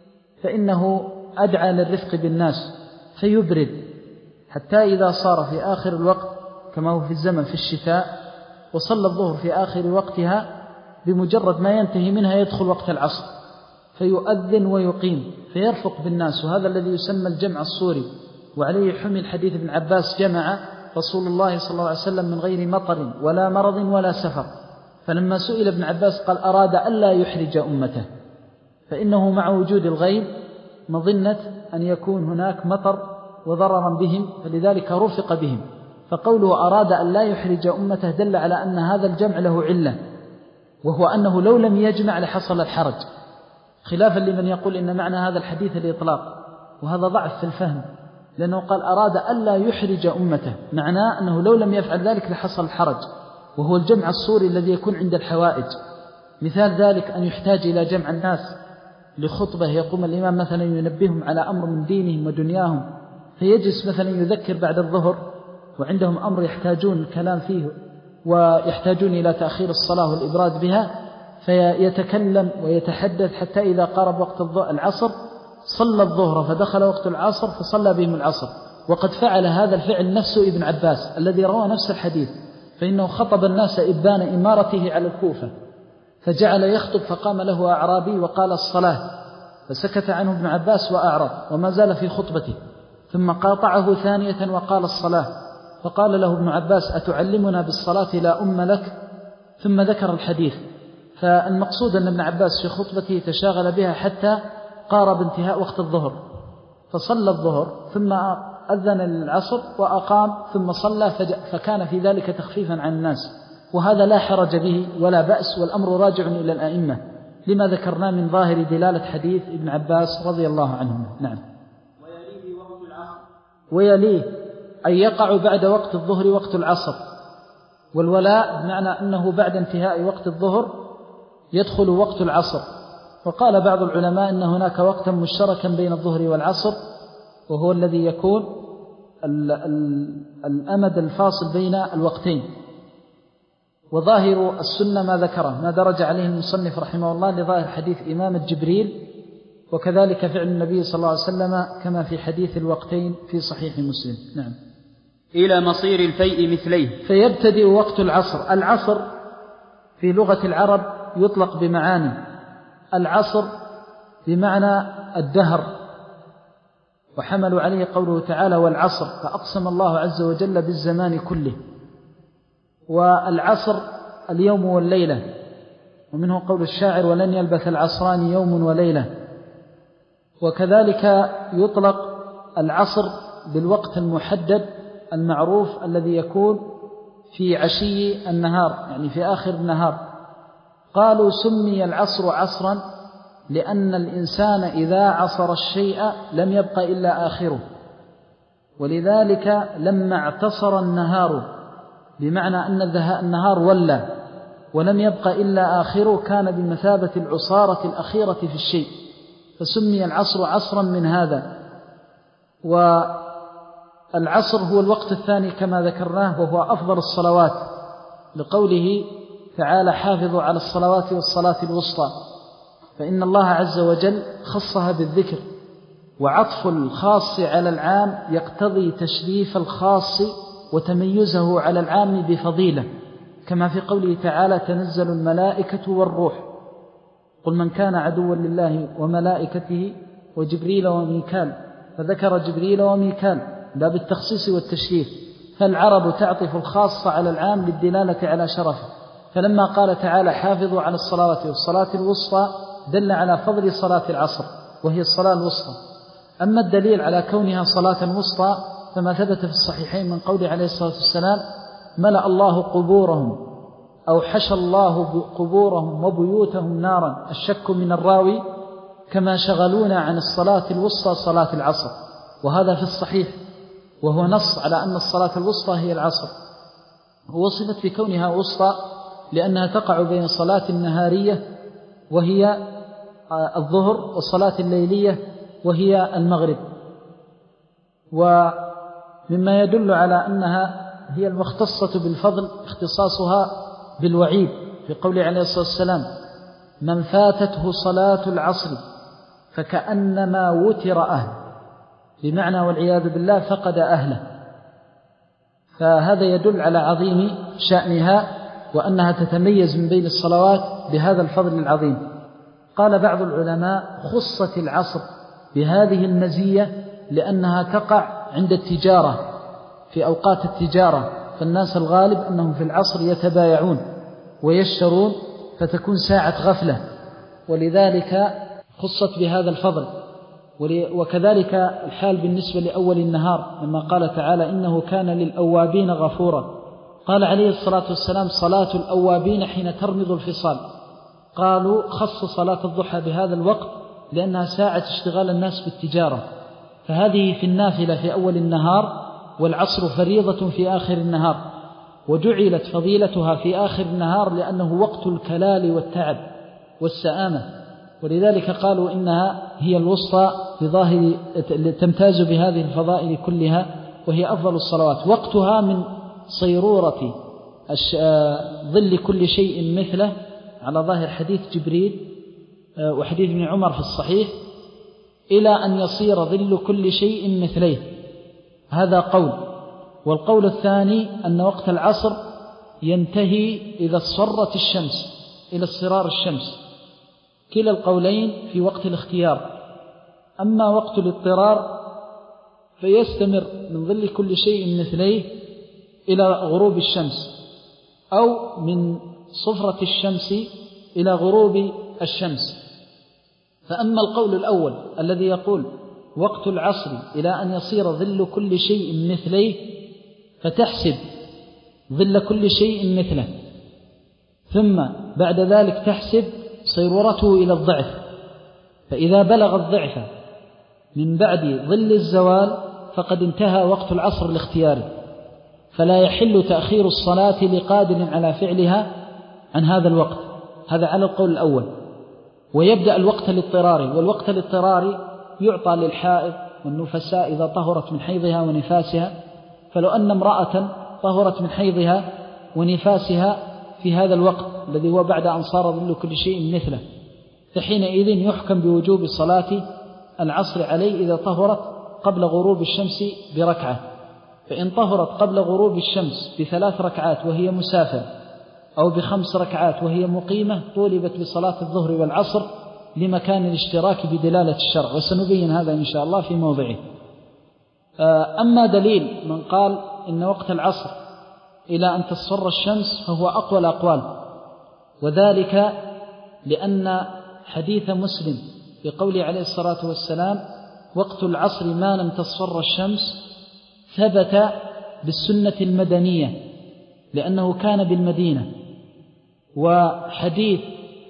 فإنه أدعى للرفق بالناس فيبرد، حتى إذا صار في آخر الوقت كما هو في الزمن في الشتاء وصلى الظهر في آخر وقتها، بمجرد ما ينتهي منها يدخل وقت العصر فيؤذن ويقيم فيرفق بالناس، وهذا الذي يسمى الجمع الصوري. وعليه حمل حديث ابن عباس: جمع رسول الله صلى الله عليه وسلم من غير مطر ولا مرض ولا سفر. فلما سئل ابن عباس قال: أراد ألا يحرج أمته، فإنه مع وجود الغيم مظنة أن يكون هناك مطر وضررا بهم، فلذلك رفق بهم. فقوله أراد أن لا يحرج أمته دل على أن هذا الجمع له علة، وهو أنه لو لم يجمع لحصل الحرج، خلافا لمن يقول إن معنى هذا الحديث الإطلاق، وهذا ضعف في الفهم، لأنه قال أراد أن لا يحرج أمته، معناه أنه لو لم يفعل ذلك لحصل الحرج، وهو الجمع الصوري الذي يكون عند الحوائج. مثال ذلك أن يحتاج إلى جمع الناس لخطبة، يقوم الإمام مثلا ينبههم على أمر من دينهم ودنياهم، فيجلس مثلا يذكر بعد الظهر وعندهم أمر يحتاجون الكلام فيه ويحتاجون إلى تأخير الصلاة والإبراد بها، فيتكلم ويتحدث حتى إذا قارب وقت العصر صلى الظهر فدخل وقت العصر فصلى بهم العصر. وقد فعل هذا الفعل نفسه ابن عباس الذي روى نفس الحديث، فإنه خطب الناس إبان إمارته على الكوفة، فجعل يخطب فقام له أعرابي وقال: الصلاة، فسكت عنه ابن عباس وأعرض وما زال في خطبته، ثم قاطعه ثانية وقال: الصلاة، فقال له ابن عباس: أتعلمنا بالصلاة لا أم لك؟ ثم ذكر الحديث. فالمقصود أن ابن عباس في خطبته تشاغل بها حتى قارب انتهاء وقت الظهر، فصلى الظهر ثم أذن للعصر وأقام ثم صلى، فكان في ذلك تخفيفا عن الناس، وهذا لا حرج به ولا بأس، والأمر راجع إلى الأئمة لما ذكرنا من ظاهر دلالة حديث ابن عباس رضي الله عنه. نعم. ويليه وقت العصر، ويليه أي يقع بعد وقت الظهر وقت العصر، والولاء بمعنى أنه بعد انتهاء وقت الظهر يدخل وقت العصر. وقال بعض العلماء أن هناك وقتا مشتركا بين الظهر والعصر، وهو الذي يكون الأمد الفاصل بين الوقتين. وظاهر السنة ما ذكره ما درج عليه المصنف رحمه الله لظاهر حديث إمامة جبريل، وكذلك فعل النبي صلى الله عليه وسلم كما في حديث الوقتين في صحيح مسلم. نعم. إلى مصير الفيء مثليه، فيبتدئ وقت العصر. العصر في لغة العرب يطلق بمعاني. العصر بمعنى الدهر، وحملوا عليه قوله تعالى: والعصر، فأقسم الله عز وجل بالزمان كله. والعصر اليوم والليلة، ومنه قول الشاعر: ولن يلبث العصران يوم وليلة. وكذلك يطلق العصر بالوقت المحدد المعروف الذي يكون في عشي النهار، يعني في آخر النهار. قالوا: سمي العصر عصرا لأن الإنسان إذا عصر الشيء لم يبق إلا آخره، ولذلك لما اعتصر النهار بمعنى أن النهار ولى ولم يبق إلا آخره كان بمثابة العصارة الأخيرة في الشيء، فسمي العصر عصرا من هذا. والعصر هو الوقت الثاني كما ذكرناه، وهو أفضل الصلوات، لقوله تعالى: حافظوا على الصلوات والصلاة الوسطى، فإن الله عز وجل خصها بالذكر، وعطف الخاص على العام يقتضي تشريف الخاص وتميزه على العام بفضيلة، كما في قوله تعالى: تنزل الملائكة والروح، قل من كان عدوا لله وملائكته وجبريل وميكال، فذكر جبريل وميكال باب التخصيص والتشريف. فالعرب تعطف الخاص على العام للدلالة على شرفه، فلما قال تعالى: حافظوا على الصلوات والصلاة الوسطى دل على فضل صلاة العصر وهي الصلاة الوسطى. أما الدليل على كونها صلاة وسطى فما ثبت في الصحيحين من قوله عليه الصلاة والسلام: ملأ الله قبورهم أو حشى الله قبورهم وبيوتهم نارا، الشك من الراوي، كما شغلونا عن الصلاة الوسطى صلاة العصر. وهذا في الصحيح، وهو نص على أن الصلاة الوسطى هي العصر. ووصفت بكونها وسطى لأنها تقع بين الصلاة النهارية وهي الظهر والصلاة الليلية وهي المغرب. ومما يدل على أنها هي المختصة بالفضل اختصاصها بالوعيد في قوله عليه الصلاة والسلام: من فاتته صلاة العصر فكأنما وتر أهل، بمعنى والعياذ بالله فقد أهله. فهذا يدل على عظيم شأنها وأنها تتميز من بين الصلوات بهذا الفضل العظيم. قال بعض العلماء: خصت العصر بهذه المزية لأنها تقع عند التجارة، في أوقات التجارة، فالناس الغالب أنهم في العصر يتبايعون ويشترون، فتكون ساعة غفلة، ولذلك خصت بهذا الفضل. وكذلك الحال بالنسبة لأول النهار، لما قال تعالى: إنه كان للأوابين غفورا. قال عليه الصلاة والسلام: صلاة الأوابين حين ترمض الفصال. قالوا: خص صلاة الضحى بهذا الوقت لأنها ساعة اشتغال الناس بالتجارة، فهذه في النافلة في أول النهار، والعصر فريضة في آخر النهار، وجعلت فضيلتها في آخر النهار لأنه وقت الكلال والتعب والسآمة، ولذلك قالوا إنها هي الوسطى في ظاهر تمتاز بهذه الفضائل كلها، وهي أفضل الصلوات. وقتها من صيرورة ظل كل شيء مثله، على ظاهر حديث جبريل وحديث ابن عمر في الصحيح، إلى أن يصير ظل كل شيء مثليه. هذا قول. والقول الثاني أن وقت العصر ينتهي إذا اصفرت الشمس، إلى اصفرار الشمس. كلا القولين في وقت الاختيار. أما وقت الاضطرار فيستمر من ظل كل شيء مثليه إلى غروب الشمس، أو من صفرة الشمس إلى غروب الشمس. فأما القول الأول الذي يقول وقت العصر إلى أن يصير ظل كل شيء مثليه، فتحسب ظل كل شيء مثله، ثم بعد ذلك تحسب صيرورته إلى الضعف، فإذا بلغ الضعف من بعد ظل الزوال فقد انتهى وقت العصر الاختياري، فلا يحل تأخير الصلاة لقادر على فعلها عن هذا الوقت. هذا على القول الأول. ويبدأ الوقت الاضطراري، والوقت الاضطراري يعطى للحائض والنفساء إذا طهرت من حيضها ونفاسها. فلو أن امرأة طهرت من حيضها ونفاسها في هذا الوقت الذي هو بعد أن صار ظل كل شيء مثله، فحينئذ يحكم بوجوب صلاة العصر عليه إذا طهرت قبل غروب الشمس بركعة. فإن طهرت قبل غروب الشمس بثلاث ركعات وهي مسافر، أو بخمس ركعات وهي مقيمة، طولبت بصلاة الظهر والعصر لمكان الاشتراك بدلالة الشرع، وسنبين هذا إن شاء الله في موضعه. أما دليل من قال إن وقت العصر إلى أن تصفر الشمس فهو أقوى الأقوال، وذلك لأن حديث مسلم في قوله عليه الصلاة والسلام: وقت العصر ما لم تصفر الشمس، ثبت بالسنة المدنية لأنه كان بالمدينة. وحديث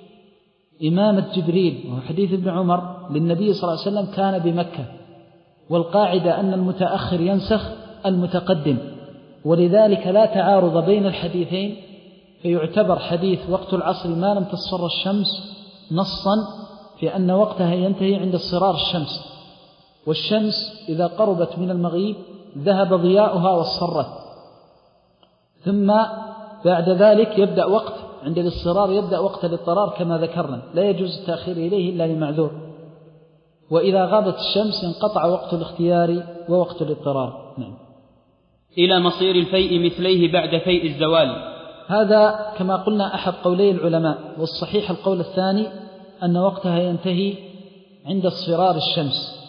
إمامة جبريل وحديث ابن عمر للنبي صلى الله عليه وسلم كان بمكة، والقاعدة أن المتأخر ينسخ المتقدم، ولذلك لا تعارض بين الحديثين، فيعتبر حديث وقت العصر ما لم تصفر الشمس نصا في أن وقتها ينتهي عند اصفرار الشمس، والشمس إذا قربت من المغيب ذهب ضياؤها واصفرت، ثم بعد ذلك يبدأ وقت عند الاصفرار، يبدأ وقت الاضطرار كما ذكرنا، لا يجوز التأخير إليه إلا لمعذور. وإذا غابت الشمس انقطع وقت الاختيار ووقت الاضطرار. نعم. إلى مصير الفيء مثليه بعد فيء الزوال. هذا كما قلنا أحد قولي العلماء، والصحيح القول الثاني أن وقتها ينتهي عند اصفرار الشمس.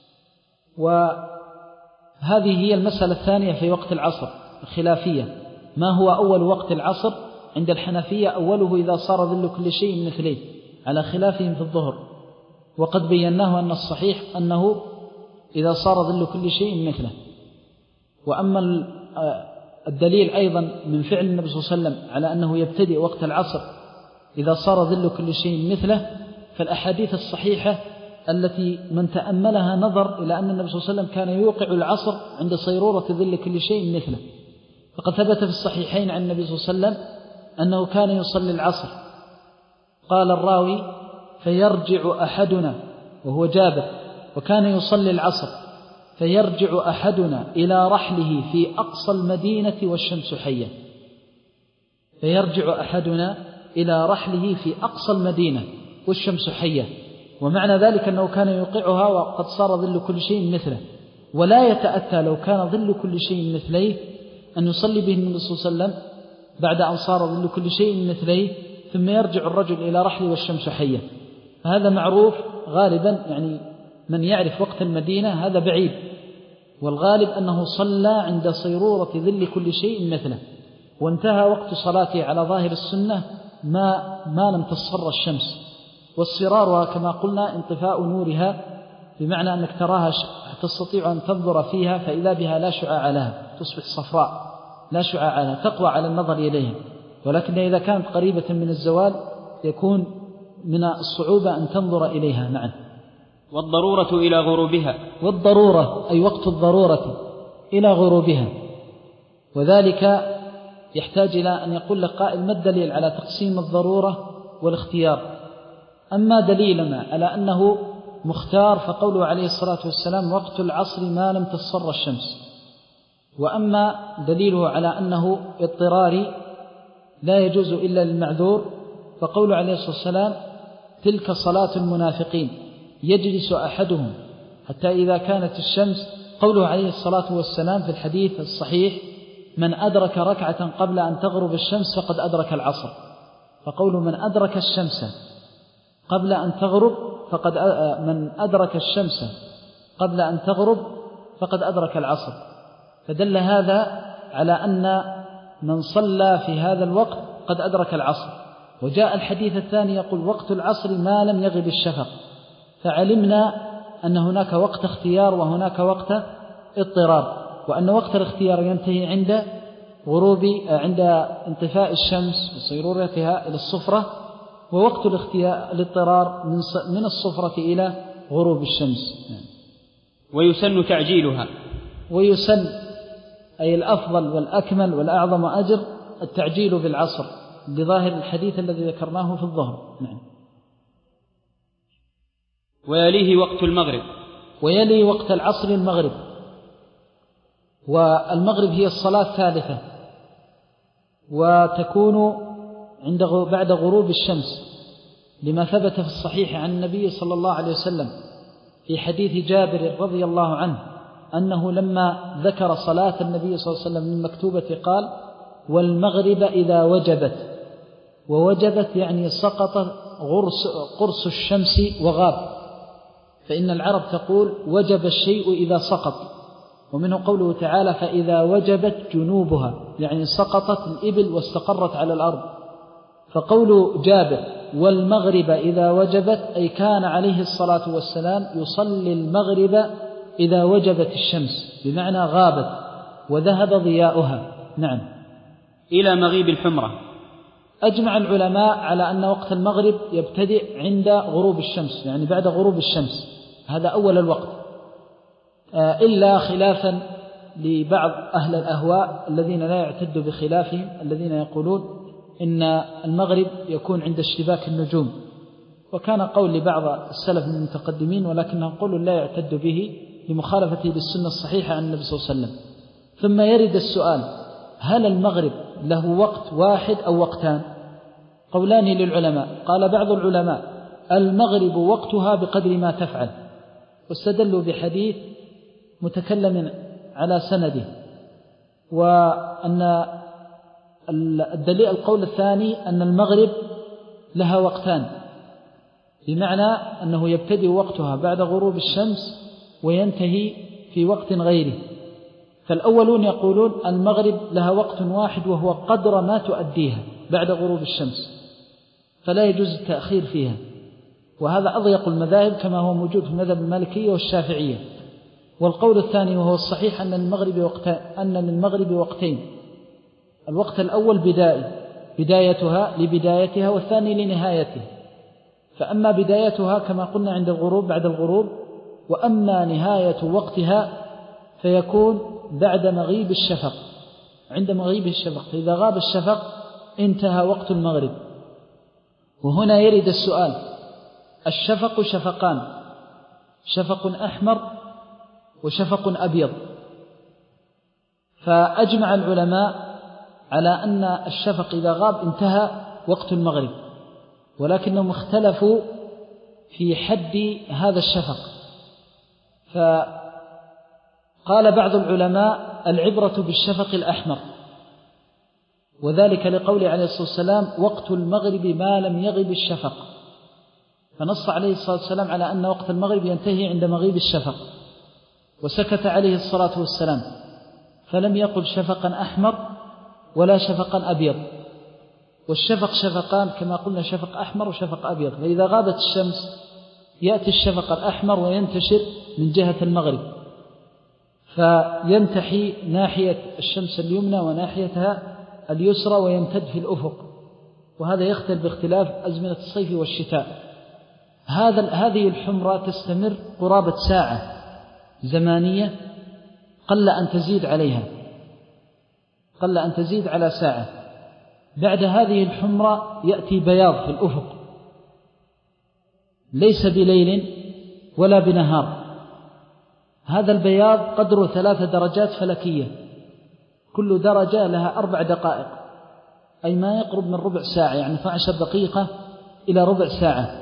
وهذه هي المسألة الثانية في وقت العصر الخلافية: ما هو أول وقت العصر؟ عند الحنفية أوله إذا صار ظل كل شيء مثليه، على خلافهم في الظهر، وقد بيناه أن الصحيح أنه إذا صار ظل كل شيء مثله. وأما الدليل أيضا من فعل النبي صلى الله عليه وسلم على أنه يبتدئ وقت العصر إذا صار ظل كل شيء مثله، فالأحاديث الصحيحة التي من تأملها نظر إلى أن النبي صلى الله عليه وسلم كان يوقع العصر عند صيرورة ظل كل شيء مثله. فقد ثبت في الصحيحين عن النبي صلى الله عليه وسلم أنه كان يصلي العصر، قال الراوي فيرجع أحدنا، وهو جابر، وكان يصلي العصر فيرجع أحدنا إلى رحله في أقصى المدينة والشمس حية، فيرجع أحدنا إلى رحله في أقصى المدينة والشمس حية، ومعنى ذلك أنه كان يوقعها وقد صار ظل كل شيء مثله، ولا يتأتى لو كان ظل كل شيء مثليه أن يصلي به النبي صلى الله عليه وسلم بعد أن صار ظل كل شيء مثليه ثم يرجع الرجل إلى رحله والشمس حية. فهذا معروف غالبا، يعني من يعرف وقت المدينة هذا بعيد، والغالب أنه صلى عند صيرورة ظل كل شيء مثله، وانتهى وقت صلاته على ظاهر السنة ما, ما لم تصفر الشمس. والصرارها كما قلنا انطفاء نورها، بمعنى أنك تراها تستطيع أن تنظر فيها فإذا بها لا شعاع لها، تصبح صفراء لا شعاع لها، تقوى على النظر إليها، ولكن إذا كانت قريبة من الزوال يكون من الصعوبة أن تنظر إليها. نعم. والضرورة إلى غروبها، والضرورة أي وقت الضرورة إلى غروبها، وذلك يحتاج إلى أن يقول لك قائل ما الدليل على تقسيم الضرورة والاختيار؟ أما دليلنا على أنه مختار فقوله عليه الصلاة والسلام وقت العصر ما لم تصفر الشمس، وأما دليله على أنه اضطراري لا يجوز إلا للمعذور فقوله عليه الصلاة والسلام تلك صلاة المنافقين يجلس أحدهم حتى إذا كانت الشمس، قوله عليه الصلاة والسلام في الحديث الصحيح من أدرك ركعة قبل أن تغرب الشمس فقد أدرك العصر، فقول من أدرك الشمس قبل أن تغرب فقد من أدرك الشمس قبل أن تغرب فقد أدرك العصر، فدل هذا على أن من صلى في هذا الوقت قد أدرك العصر. وجاء الحديث الثاني يقول وقت العصر ما لم يغب الشفق، فعلمنا أن هناك وقت اختيار وهناك وقت اضطرار، وأن وقت الاختيار ينتهي عند غروب عند انطفاء الشمس وصيرورتها إلى الصفرة، ووقت الاضطرار من الصفرة إلى غروب الشمس. ويسن تعجيلها، ويسن أي الأفضل والأكمل والأعظم أجر التعجيل بالعصر بظاهر الحديث الذي ذكرناه في الظهر. نعم. ويليه وقت المغرب، ويلي وقت العصر المغرب، والمغرب هي الصلاة الثالثة، وتكون عند بعد غروب الشمس لما ثبت في الصحيح عن النبي صلى الله عليه وسلم في حديث جابر رضي الله عنه أنه لما ذكر صلاة النبي صلى الله عليه وسلم المكتوبة قال والمغرب إذا وجبت، ووجبت يعني سقط غرس قرص الشمس وغاب، فإن العرب تقول وجب الشيء إذا سقط، ومنه قوله تعالى فإذا وجبت جنوبها يعني سقطت الإبل واستقرت على الأرض. فقول جابر والمغرب إذا وجبت أي كان عليه الصلاة والسلام يصلي المغرب إذا وجبت الشمس، بمعنى غابت وذهب ضياؤها. نعم. إلى مغيب الحمرة. أجمع العلماء على أن وقت المغرب يبتدئ عند غروب الشمس، يعني بعد غروب الشمس، هذا أول الوقت، إلا خلافا لبعض أهل الأهواء الذين لا يعتد بخلافهم، الذين يقولون إن المغرب يكون عند اشتباك النجوم، وكان قول لبعض السلف من المتقدمين ولكنهم قولوا لا يعتد به لمخالفته بالسنة الصحيحة عن النبي صلى الله عليه وسلم. ثم يرد السؤال هل المغرب له وقت واحد أو وقتان؟ قولان للعلماء. قال بعض العلماء المغرب وقتها بقدر ما تفعل، واستدلوا بحديث متكلم على سنده، وأن الدليل القول الثاني أن المغرب لها وقتان، بمعنى أنه يبتدئ وقتها بعد غروب الشمس وينتهي في وقت غيره. فالأولون يقولون المغرب لها وقت واحد وهو قدر ما تؤديها بعد غروب الشمس، فلا يجوز التأخير فيها، وهذا أضيق المذاهب كما هو موجود في مذهب المالكية والشافعية. والقول الثاني وهو الصحيح أن المغرب وقتين، أن للمغرب وقتين، الوقت الأول بدائي بدايتها لبدايتها، والثاني لنهايتها. فأما بدايتها كما قلنا عند الغروب بعد الغروب، وأما نهاية وقتها فيكون بعد مغيب الشفق، عند مغيب الشفق، فإذا غاب الشفق انتهى وقت المغرب. وهنا يرد السؤال: الشفق شفقان، شفق أحمر وشفق أبيض، فأجمع العلماء على أن الشفق إذا غاب انتهى وقت المغرب، ولكنهم اختلفوا في حد هذا الشفق. فقال بعض العلماء: العبرة بالشفق الأحمر، وذلك لقول عليه الصلاة والسلام: وقت المغرب ما لم يغب الشفق، فنص عليه الصلاة والسلام على أن وقت المغرب ينتهي عند مغيب الشفق، وسكت عليه الصلاة والسلام، فلم يقل شفقا أحمر ولا شفقا أبيض. والشفق شفقان كما قلنا، شفق أحمر وشفق أبيض، فإذا غابت الشمس يأتي الشفق الأحمر وينتشر من جهة المغرب، فينتحي ناحية الشمس اليمنى وناحيتها اليسرى ويمتد في الأفق، وهذا يختلف باختلاف أزمنة الصيف والشتاء. هذا هذه الحمرة تستمر قرابة ساعة زمانية، قل أن تزيد عليها، قل أن تزيد على ساعة. بعد هذه الحمرة يأتي بياض في الأفق، ليس بليل ولا بنهار. هذا البياض قدره ثلاث درجات فلكية، كل درجة لها أربع دقائق، أي ما يقرب من ربع ساعة، يعني اثنتي عشرة دقيقة إلى ربع ساعة.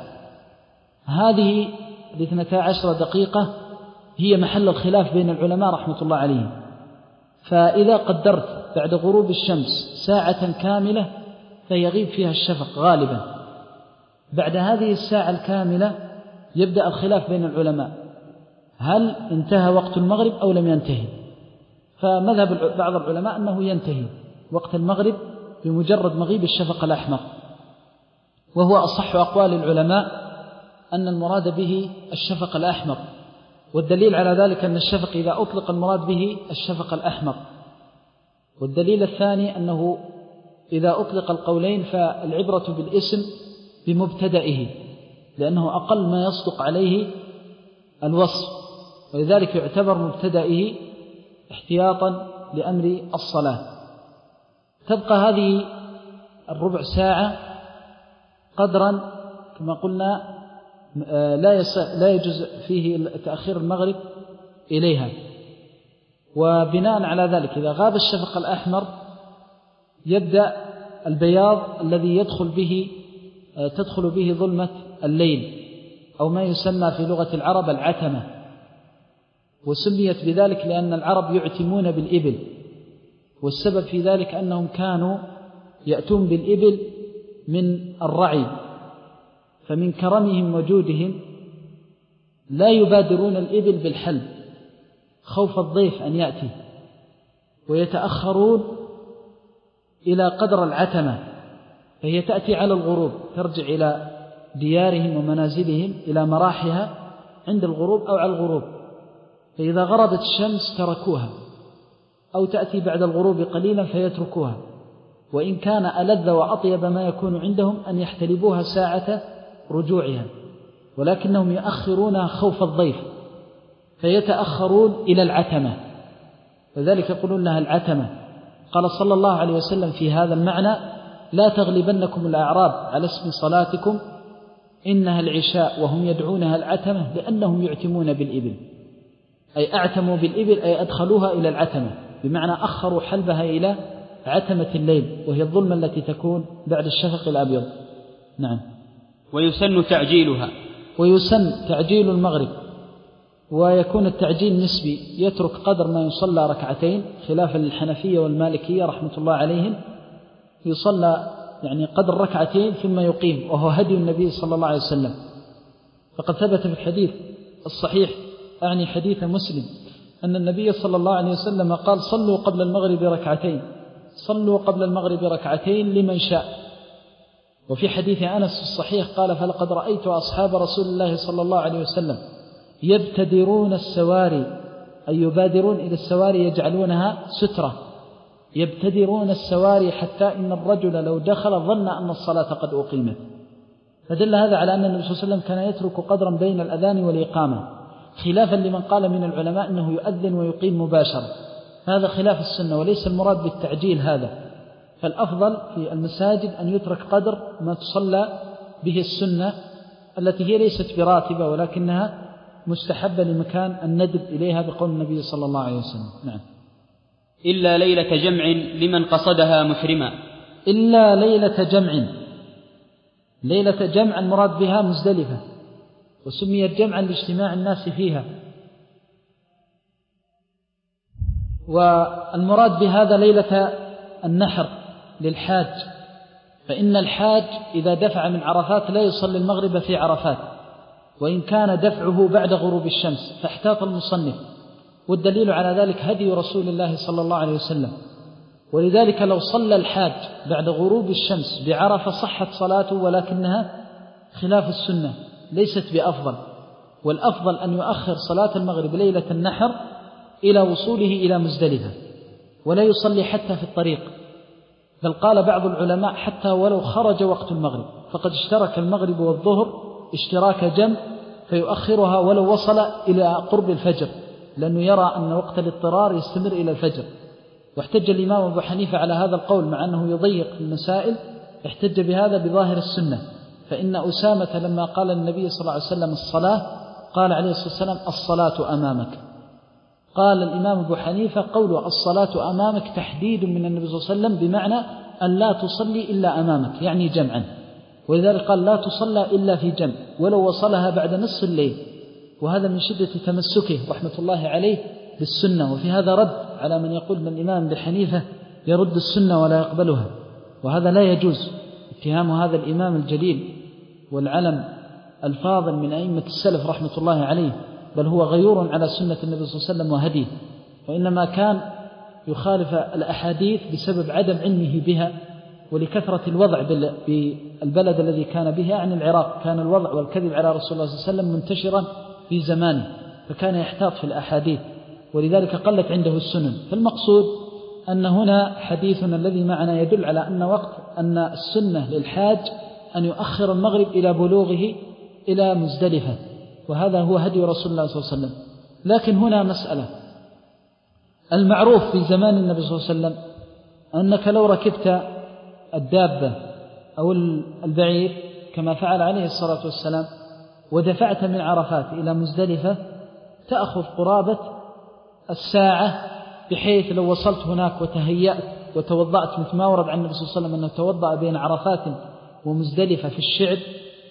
هذه الاثنتي عشرة دقيقة هي محل الخلاف بين العلماء رحمة الله عليهم. فإذا قدرت بعد غروب الشمس ساعة كاملة فيغيب فيها الشفق غالبا. بعد هذه الساعة الكاملة يبدأ الخلاف بين العلماء، هل انتهى وقت المغرب أو لم ينتهي؟ فمذهب بعض العلماء أنه ينتهي وقت المغرب بمجرد مغيب الشفق الأحمر، وهو أصح أقوال العلماء أن المراد به الشفق الأحمر. والدليل على ذلك أن الشفق إذا أطلق المراد به الشفق الأحمر. والدليل الثاني أنه إذا أطلق القولين فالعبرة بالاسم بمبتدئه، لأنه أقل ما يصدق عليه الوصف، ولذلك يعتبر مبتدئه احتياطا لأمر الصلاة. تبقى هذه الربع ساعة قدرا كما قلنا لا لا يجوز فيه تأخير المغرب إليها. وبناء على ذلك إذا غاب الشفق الأحمر يبدأ البياض الذي يدخل به تدخل به ظلمة الليل، أو ما يسمى في لغة العرب العتمة. وسميت بذلك لأن العرب يعتمون بالإبل، والسبب في ذلك أنهم كانوا يأتون بالإبل من الرعي، فمن كرمهم وجودهم لا يبادرون الإبل بالحلب خوف الضيف أن يأتي، ويتأخرون إلى قدر العتمة، فهي تأتي على الغروب، ترجع إلى ديارهم ومنازلهم إلى مراحها عند الغروب أو على الغروب. فإذا غربت الشمس تركوها، أو تأتي بعد الغروب قليلا فيتركوها، وإن كان ألذ وأطيب ما يكون عندهم أن يحتلبوها ساعة رجوعها، ولكنهم يؤخرونها خوف الضيف فيتأخرون إلى العتمة، وذلك يقولون لها العتمة. قال صلى الله عليه وسلم في هذا المعنى: لا تغلبنكم الأعراب على اسم صلاتكم إنها العشاء وهم يدعونها العتمة لأنهم يعتمون بالإبل، أي أعتموا بالإبل أي أدخلوها إلى العتمة، بمعنى أخروا حلبها إلى عتمة الليل، وهي الظلمة التي تكون بعد الشفق الأبيض. نعم. ويسن تعجيلها. ويسن تعجيل المغرب، ويكون التعجيل نسبي، يترك قدر ما يصلى ركعتين، خلافا للحنفية والمالكية رحمة الله عليهم، يصلى يعني قدر ركعتين ثم يقيم، وهو هدي النبي صلى الله عليه وسلم. فقد ثبت في الحديث الصحيح، أعني حديث مسلم، أن النبي صلى الله عليه وسلم قال: صلوا قبل المغرب ركعتين، صلوا قبل المغرب ركعتين لمن شاء. وفي حديث أنس في الصحيح قال: فلقد رأيت أصحاب رسول الله صلى الله عليه وسلم يبتدرون السواري، أي يبادرون إلى السواري يجعلونها سترة، يبتدرون السواري حتى إن الرجل لو دخل ظن أن الصلاة قد أقيمت. فدل هذا على أن النبي صلى الله عليه وسلم كان يترك قدرا بين الأذان والإقامة، خلافا لمن قال من العلماء أنه يؤذن ويقيم مباشرة، هذا خلاف السنة، وليس المراد بالتعجيل هذا. فالأفضل في المساجد أن يترك قدر ما تصلى به السنة التي هي ليست براتبة ولكنها مستحبة لمكان الندب إليها بقول النبي صلى الله عليه وسلم. نعم. إلا ليلة جمع لمن قصدها محرما. إلا ليلة جمع. ليلة جمع المراد بها مزدلفة، وسميت جمعا لاجتماع الناس فيها. والمراد بهذا ليلة النحر للحاج، فإن الحاج إذا دفع من عرفات لا يصلي المغرب في عرفات، وإن كان دفعه بعد غروب الشمس، فاحتاط المصنف. والدليل على ذلك هدي رسول الله صلى الله عليه وسلم، ولذلك لو صلى الحاج بعد غروب الشمس بعرفة صحت صلاته، ولكنها خلاف السنة ليست بأفضل. والأفضل أن يؤخر صلاة المغرب ليلة النحر إلى وصوله إلى مزدلفة، ولا يصلي حتى في الطريق. بل قال بعض العلماء حتى ولو خرج وقت المغرب، فقد اشترك المغرب والظهر اشتراك جمع، فيؤخرها ولو وصل إلى قرب الفجر، لأنه يرى أن وقت الاضطرار يستمر إلى الفجر. واحتج الإمام أبو حنيفة على هذا القول، مع أنه يضيق في المسائل، احتج بهذا بظاهر السنة. فإن أسامة لما قال النبي صلى الله عليه وسلم الصلاة، قال عليه الصلاة والسلام الصلاة أمامك. قال الإمام أبو حنيفة قوله الصلاة أمامك تحديد من النبي صلى الله عليه وسلم، بمعنى أن لا تصلي إلا أمامك، يعني جمعا. ولذلك قال لا تصلى إلا في جمع ولو وصلها بعد نصف الليل. وهذا من شدة تمسكه رحمة الله عليه بالسنة. وفي هذا رد على من يقول من الإمام أبو حنيفة يرد السنة ولا يقبلها، وهذا لا يجوز. اتهام هذا الإمام الجليل والعلم الفاضل من أئمة السلف رحمة الله عليه، بل هو غيور على سنة النبي صلى الله عليه وسلم وهديه، وإنما كان يخالف الأحاديث بسبب عدم علمه بها ولكثرة الوضع بالبلد الذي كان به عن العراق. كان الوضع والكذب على رسول الله صلى الله عليه وسلم منتشرا في زمانه، فكان يحتاط في الأحاديث، ولذلك قلت عنده السنن. فالمقصود أن هنا حديثنا الذي معنا يدل على أن وقت أن السنة للحاج أن يؤخر المغرب إلى بلوغه إلى مزدلفة، وهذا هو هدي رسول الله صلى الله عليه وسلم. لكن هنا مسألة، المعروف في زمان النبي صلى الله عليه وسلم أنك لو ركبت الدابة أو البعير كما فعل عليه الصلاة والسلام ودفعت من عرفات إلى مزدلفة تأخذ قرابة الساعة، بحيث لو وصلت هناك وتهيأت وتوضأت مثل ما ورد عن النبي صلى الله عليه وسلم أنه توضأ بين عرفات ومزدلفة في الشعب،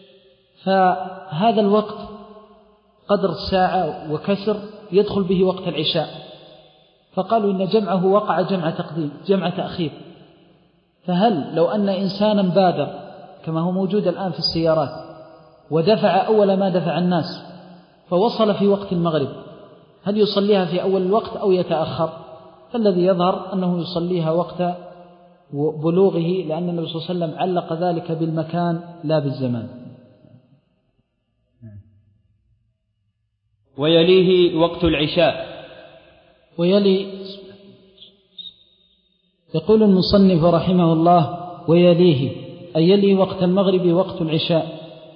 فهذا الوقت قدر الساعة وكسر يدخل به وقت العشاء. فقالوا إن جمعه وقع جمع تقديم جمع تأخير. فهل لو أن إنسانا بادر كما هو موجود الآن في السيارات ودفع أول ما دفع الناس فوصل في وقت المغرب، هل يصليها في أول الوقت أو يتأخر؟ فالذي يظهر أنه يصليها وقت بلوغه، لأن النبي صلى الله عليه وسلم علق ذلك بالمكان لا بالزمان. ويليه وقت العشاء. ويلي يقول المصنف رحمه الله ويليه، أي يلي وقت المغرب وقت العشاء.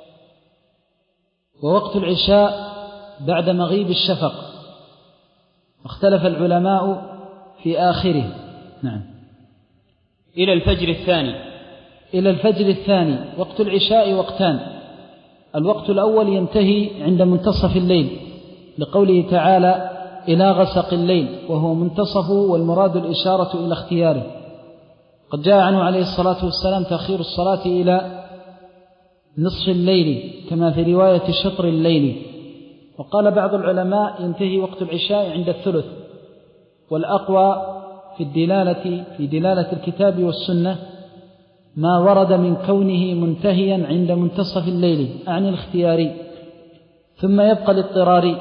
ووقت العشاء بعد مغيب الشفق، اختلف العلماء في آخره. نعم. إلى الفجر الثاني. إلى الفجر الثاني. وقت العشاء وقتان، الوقت الأول ينتهي عند منتصف الليل، لقوله تعالى إلى غسق الليل، وهو منتصفه، والمراد الإشارة إلى اختياره. قد جاء عنه عليه الصلاة والسلام تأخير الصلاة إلى نصف الليل كما في رواية شطر الليل. وقال بعض العلماء ينتهي وقت العشاء عند الثلث، والأقوى في الدلالة في دلالة الكتاب والسنة ما ورد من كونه منتهيا عند منتصف الليل، أعني الاختياري، ثم يبقى الاضطراري،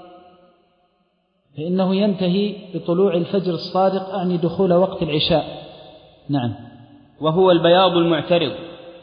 فإنه ينتهي بطلوع الفجر الصادق، أعني دخول وقت العشاء. نعم. وهو البياض المعترض.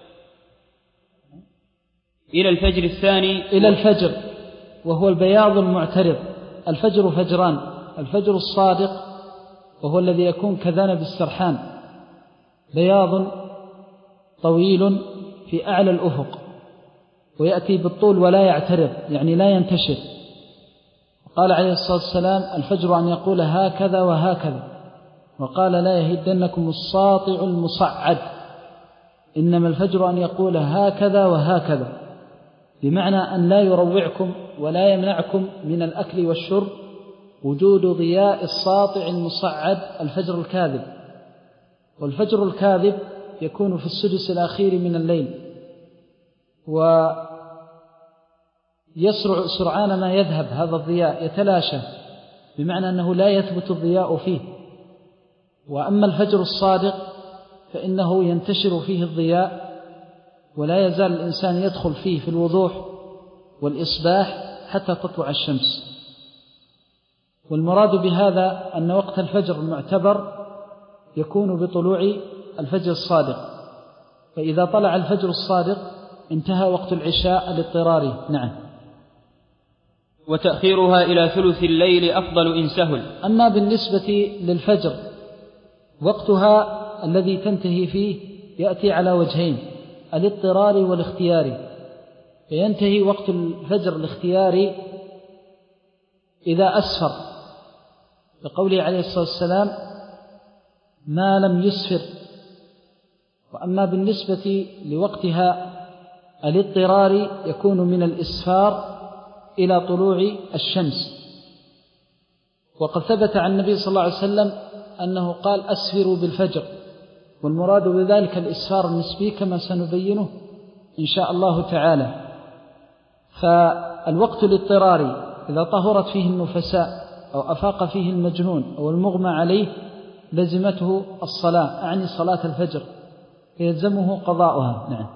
إلى الفجر الثاني. إلى الفجر، وهو البياض المعترض. الفجر فجران، الفجر الصادق وهو الذي يكون كذنب السرحان، بياض طويل في أعلى الأفق، ويأتي بالطول ولا يعترض، يعني لا ينتشر. قال عليه الصلاة والسلام: الفجر أن يقول هكذا وهكذا. وقال: لا يهدنكم الساطع المصعد، إنما الفجر أن يقول هكذا وهكذا، بمعنى أن لا يروعكم ولا يمنعكم من الأكل والشرب وجود ضياء الساطع المصعد الفجر الكاذب. والفجر الكاذب يكون في السدس الأخير من الليل، ويسرع سرعان ما يذهب هذا الضياء، يتلاشى، بمعنى أنه لا يثبت الضياء فيه. وأما الفجر الصادق فإنه ينتشر فيه الضياء، ولا يزال الإنسان يدخل فيه في الوضوح والإصباح حتى تطلع الشمس. والمراد بهذا أن وقت الفجر المعتبر يكون بطلوع الفجر الصادق، فإذا طلع الفجر الصادق انتهى وقت العشاء الاضطراري. نعم. وتأخيرها إلى ثلث الليل أفضل إن سهل. أما بالنسبة للفجر وقتها الذي تنتهي فيه يأتي على وجهين: الاضطراري والاختياري. فينتهي وقت الفجر الاختياري إذا أسفر، لقوله عليه الصلاة والسلام: ما لم يسفر. وأما بالنسبة لوقتها الاضطراري يكون من الإسفار إلى طلوع الشمس. وقد ثبت عن النبي صلى الله عليه وسلم أنه قال: أسفروا بالفجر، والمراد بذلك الإسفار النسبي كما سنبينه إن شاء الله تعالى. فالوقت الاضطراري إذا طهرت فيه النفساء أو أفاق فيه المجنون أو المغمى عليه لزمته الصلاة، أعني صلاة الفجر، يلزمه قضاؤها. نعم.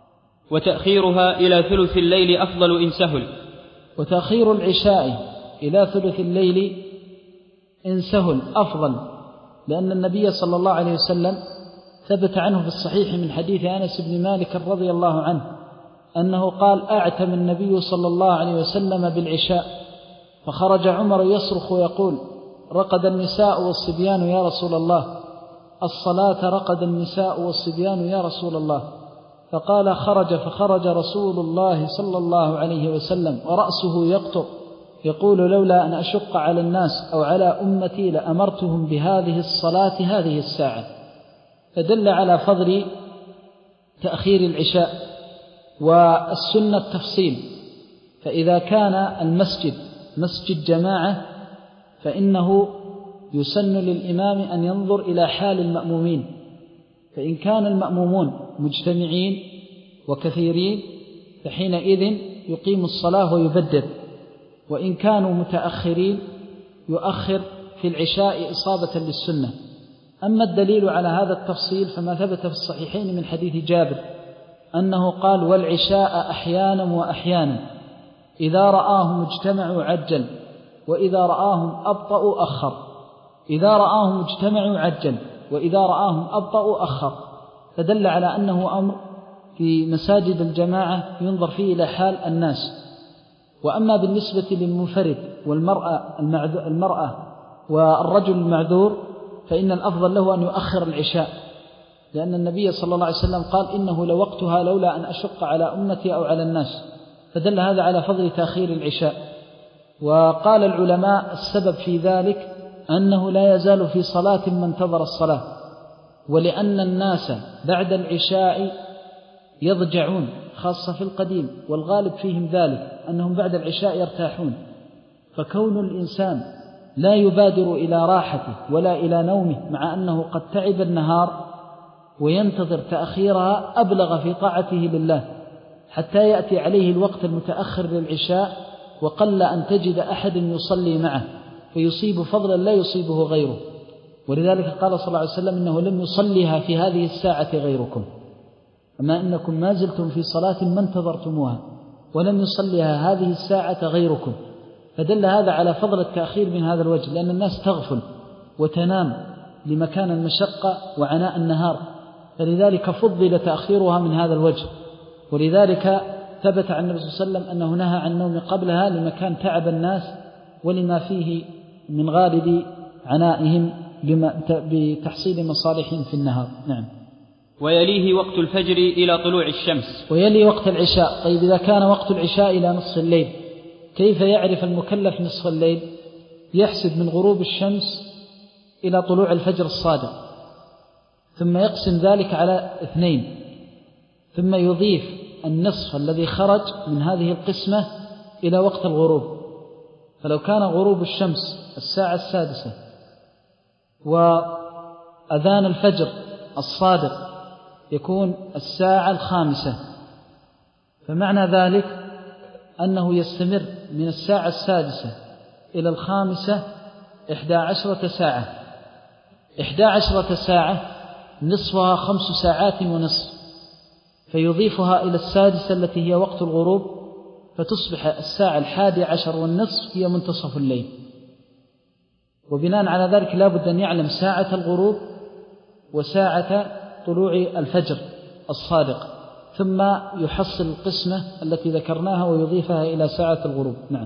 وتأخيرها إلى ثلث الليل أفضل إن سهل. وتأخير العشاء إلى ثلث الليل إن سهل أفضل، لأن النبي صلى الله عليه وسلم ثبت عنه في الصحيح من حديث أنس بن مالك رضي الله عنه أنه قال: أعتم النبي صلى الله عليه وسلم بالعشاء، فخرج عمر يصرخ ويقول: رقد النساء والصبيان يا رسول الله، الصلاة رقد النساء والصبيان يا رسول الله. فقال: خرج فخرج رسول الله صلى الله عليه وسلم ورأسه يقطر يقول: لولا أن أشق على الناس أو على أمتي لأمرتهم بهذه الصلاة هذه الساعة. فدل على فضل تأخير العشاء. والسنة التفصيل، فإذا كان المسجد مسجد جماعة فإنه يسن للإمام أن ينظر إلى حال المأمومين، فإن كان المأمومون مجتمعين وكثيرين فحينئذ يقيم الصلاة ويبدد، وإن كانوا متأخرين يؤخر في العشاء إصابة للسنة. أما الدليل على هذا التفصيل فما ثبت في الصحيحين من حديث جابر أنه قال: والعشاء أحيانا وأحيانا، إذا رآهم اجتمعوا عجل وإذا رآهم أبطأوا أخر. إذا رآهم اجتمعوا عجل وإذا رآهم أبطأوا أخر، فدل على أنه أمر في مساجد الجماعة ينظر فيه إلى حال الناس. وأما بالنسبة للمنفرد والمرأة المرأة والرجل المعذور فإن الأفضل له أن يؤخر العشاء، لأن النبي صلى الله عليه وسلم قال: إنه لوقتها لولا أن أشق على أمتي أو على الناس. فدل هذا على فضل تأخير العشاء. وقال العلماء السبب في ذلك أنه لا يزال في صلاة من انتظر الصلاة، ولأن الناس بعد العشاء يضجعون، خاصة في القديم، والغالب فيهم ذلك أنهم بعد العشاء يرتاحون. فكون الإنسان لا يبادر إلى راحته ولا إلى نومه مع أنه قد تعب النهار وينتظر تأخيرها أبلغ في طاعته لله، حتى يأتي عليه الوقت المتأخر للعشاء وقل أن تجد أحد يصلي معه فيصيب فضلا لا يصيبه غيره. ولذلك قال صلى الله عليه وسلم: إنه لم يصليها في هذه الساعة غيركم، أما إنكم ما زلتم في صلاة ما انتظرتموها ولم يصليها هذه الساعة غيركم. فدل هذا على فضل التأخير من هذا الوجه، لأن الناس تغفل وتنام لمكان المشقة وعناء النهار، فلذلك فضل تأخيرها من هذا الوجه. ولذلك ثبت عن النبي صلى الله عليه وسلم أنه نهى عن النوم قبلها لمكان تعب الناس ولما فيه من غالب عنائهم بتحصيل مصالحهم في النهار. نعم. ويليه وقت الفجر إلى طلوع الشمس. ويلي وقت العشاء. طيب إذا كان وقت العشاء إلى نصف الليل كيف يعرف المكلف نصف الليل؟ يحسب من غروب الشمس إلى طلوع الفجر الصادق، ثم يقسم ذلك على اثنين، ثم يضيف النصف الذي خرج من هذه القسمة إلى وقت الغروب. فلو كان غروب الشمس الساعة السادسة وأذان الفجر الصادق يكون الساعة الخامسة، فمعنى ذلك أنه يستمر من الساعة السادسة إلى الخامسة إحدى عشرة ساعة. إحدى عشرة ساعة نصفها خمس ساعات ونصف، فيضيفها إلى السادسة التي هي وقت الغروب، فتصبح الساعة الحادي عشر والنصف هي منتصف الليل. وبناء على ذلك لا بد أن يعلم ساعة الغروب وساعة طلوع الفجر الصادق، ثم يحصل القسمة التي ذكرناها ويضيفها إلى ساعة الغروب. نعم.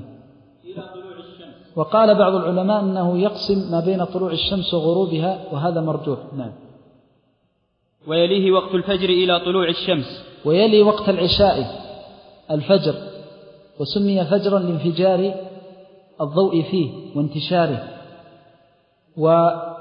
وقال بعض العلماء أنه يقسم ما بين طلوع الشمس وغروبها، وهذا مرجوح. نعم. ويليه وقت الفجر إلى طلوع الشمس. ويلي وقت العشاء الفجر، وسمي فجرا لانفجار الضوء فيه وانتشاره. وهذه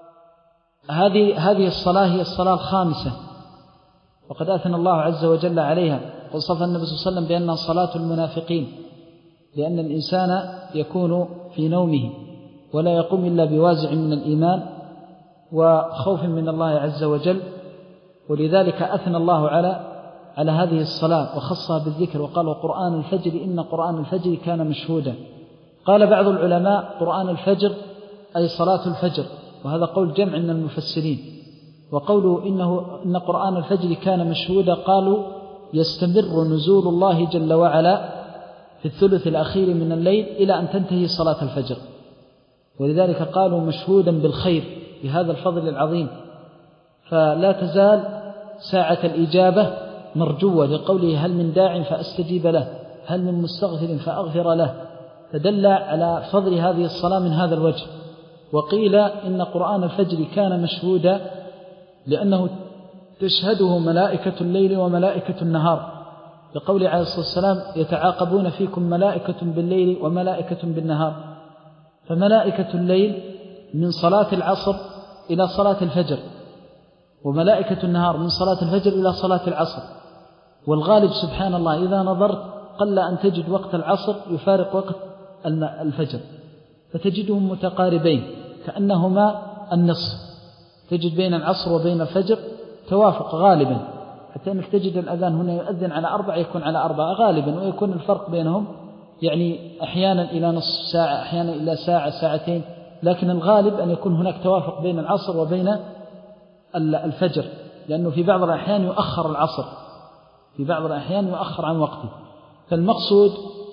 هذه الصلاة هي الصلاة الخامسة، وقد أثنى الله عز وجل عليها، وصف النبي صلى الله عليه وسلم بأنها صلاة المنافقين، لأن الإنسان يكون في نومه ولا يقوم إلا بوازع من الإيمان وخوف من الله عز وجل، ولذلك أثنى الله على على هذه الصلاة وخصها بالذكر، وقال وقرآن الفجر إن قرآن الفجر كان مشهودا. قال بعض العلماء قرآن الفجر أي صلاة الفجر، وهذا قول جمع من المفسرين. وقوله إنه إن قرآن الفجر كان مشهودا قالوا يستمر نزول الله جل وعلا في الثلث الأخير من الليل إلى أن تنتهي صلاة الفجر، ولذلك قالوا مشهودا بالخير بهذا الفضل العظيم. فلا تزال ساعة الإجابة مرجوة، لقوله هل من داع فأستجيب له، هل من مستغفر فأغفر له، فدل على فضل هذه الصلاة من هذا الوجه. وقيل إن قرآن الفجر كان مشهودا لأنه تشهده ملائكة الليل وملائكة النهار، لقول عليه الصلاة والسلام يتعاقبون فيكم ملائكة بالليل وملائكة بالنهار. فملائكة الليل من صلاة العصر إلى صلاة الفجر، وملائكة النهار من صلاة الفجر إلى صلاة العصر. والغالب سبحان الله إذا نظرت قل أن تجد وقت العصر يفارق وقت الفجر، فتجدهم متقاربين كأنهما النصف، تجد بين العصر وبين الفجر توافق غالبا، حتى أنك تجد الأذان هنا يؤذن على أربع يكون على أربعة غالبا، ويكون الفرق بينهم يعني أحيانا إلى نصف ساعة، أحيانا إلى ساعة ساعتين، لكن الغالب أن يكون هناك توافق بين العصر وبين الفجر، لأنه في بعض الأحيان يؤخر العصر، في بعض الأحيان يؤخر عن وقته. فالمقصود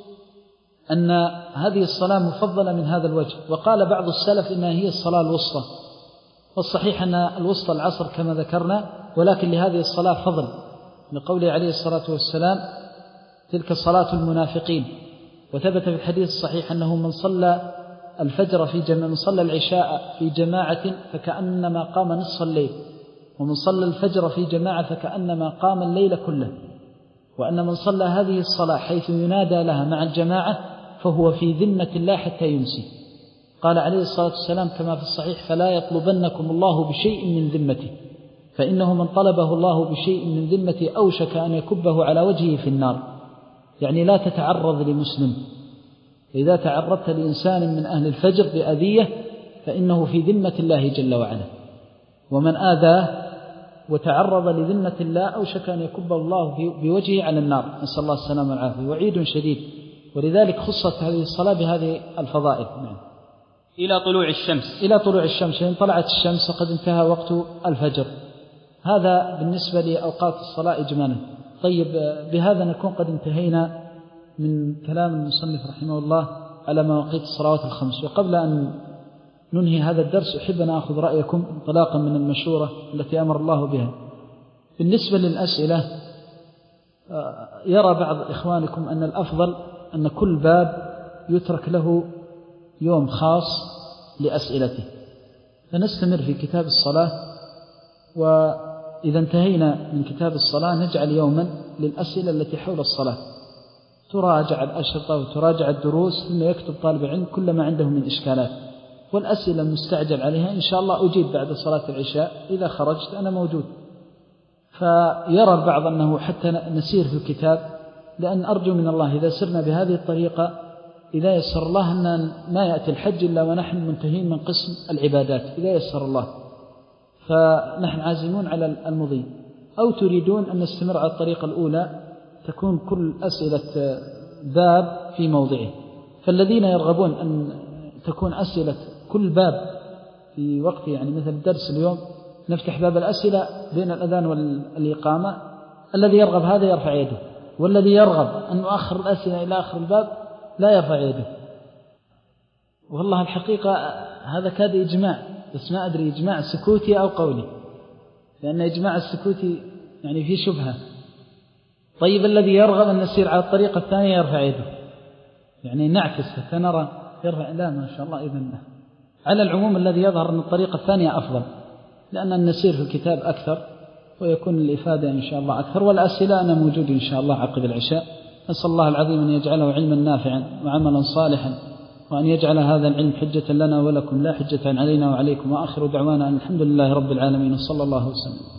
أن هذه الصلاة مفضلة من هذا الوجه. وقال بعض السلف إنها هي الصلاة الوسطى، والصحيح أن الوسطى العصر كما ذكرنا، ولكن لهذه الصلاة فضل، لقوله عليه الصلاة والسلام تلك صلاة المنافقين. وثبت في الحديث الصحيح أنه من صلى الفجر في جماعة، من صلى العشاء في جماعة فكأنما قام نصف الليل، ومن صلى الفجر في جماعة فكأنما قام الليل كله. وأن من صلى هذه الصلاة حيث ينادى لها مع الجماعة فهو في ذمة الله حتى يمسي. قال عليه الصلاة والسلام كما في الصحيح فلا يطلبنكم الله بشيء من ذمته، فإنه من طلبه الله بشيء من ذمته أوشك أن يكبه على وجهه في النار. يعني لا تتعرض لمسلم، إذا تعرضت لإنسان من أهل الفجر بأذية فإنه في ذمة الله جل وعلا، ومن آذاه وتعرض لذمة الله أوشك أن يكبه الله بوجهه على النار، نسأل الله السلامة والعافية، وعيد شديد. ولذلك خصت هذه الصلاة بهذه الفضائل. نعم. إلى طلوع الشمس. إلى طلوع الشمس، إن طلعت الشمس وقد انتهى وقت الفجر. هذا بالنسبة لأوقات الصلاة إجمالا. طيب، بهذا نكون قد انتهينا من كلام المصنف رحمه الله على مواقيت الصلوات الخمس. وقبل أن ننهي هذا الدرس أحب أن أخذ رأيكم انطلاقا من المشورة التي أمر الله بها. بالنسبة للأسئلة، يرى بعض إخوانكم أن الأفضل أن كل باب يترك له يوم خاص لأسئلته، فنستمر في كتاب الصلاة، وإذا انتهينا من كتاب الصلاة نجعل يوما للأسئلة التي حول الصلاة، تراجع الأشرطة وتراجع الدروس، ثم يكتب طالب العلم كل ما عنده من إشكالات، والأسئلة المستعجل عليها إن شاء الله أجيب بعد صلاة العشاء، إذا خرجت أنا موجود. فيرى البعض أنه حتى نسير في الكتاب، لأن أرجو من الله إذا سرنا بهذه الطريقة إذا يسر الله أن ما يأتي الحج إلا ونحن منتهين من قسم العبادات إذا يسر الله، فنحن عازمون على المضي. أو تريدون أن نستمر على الطريقة الأولى، تكون كل أسئلة باب في موضعه، فالذين يرغبون أن تكون أسئلة كل باب في وقت، يعني مثل الدرس اليوم نفتح باب الأسئلة بين الأذان والإقامة، الذي يرغب هذا يرفع يده، والذي يرغب أن نؤخر الأسئلة إلى آخر الباب لا يرفع يده. والله الحقيقة هذا كاد إجماع، بس ما أدري إجماع سكوتي أو قولي، لأن إجماع السكوتي يعني فيه شبهة. طيب الذي يرغب أن نسير على الطريقة الثانية يرفع يده، يعني نعكس فنرى يرفع. لا ما شاء الله. إذن على العموم الذي يظهر أن الطريقة الثانية أفضل، لأن النسير في الكتاب أكثر ويكون الإفادة إن شاء الله أكثر، والأسئلة أنا موجود إن شاء الله عقب العشاء. نسأل الله العظيم أن يجعله علما نافعا وعملا صالحا، وأن يجعل هذا العلم حجة لنا ولكم لا حجة علينا وعليكم. وآخر دعوانا أن الحمد لله رب العالمين، صلى الله وسلم.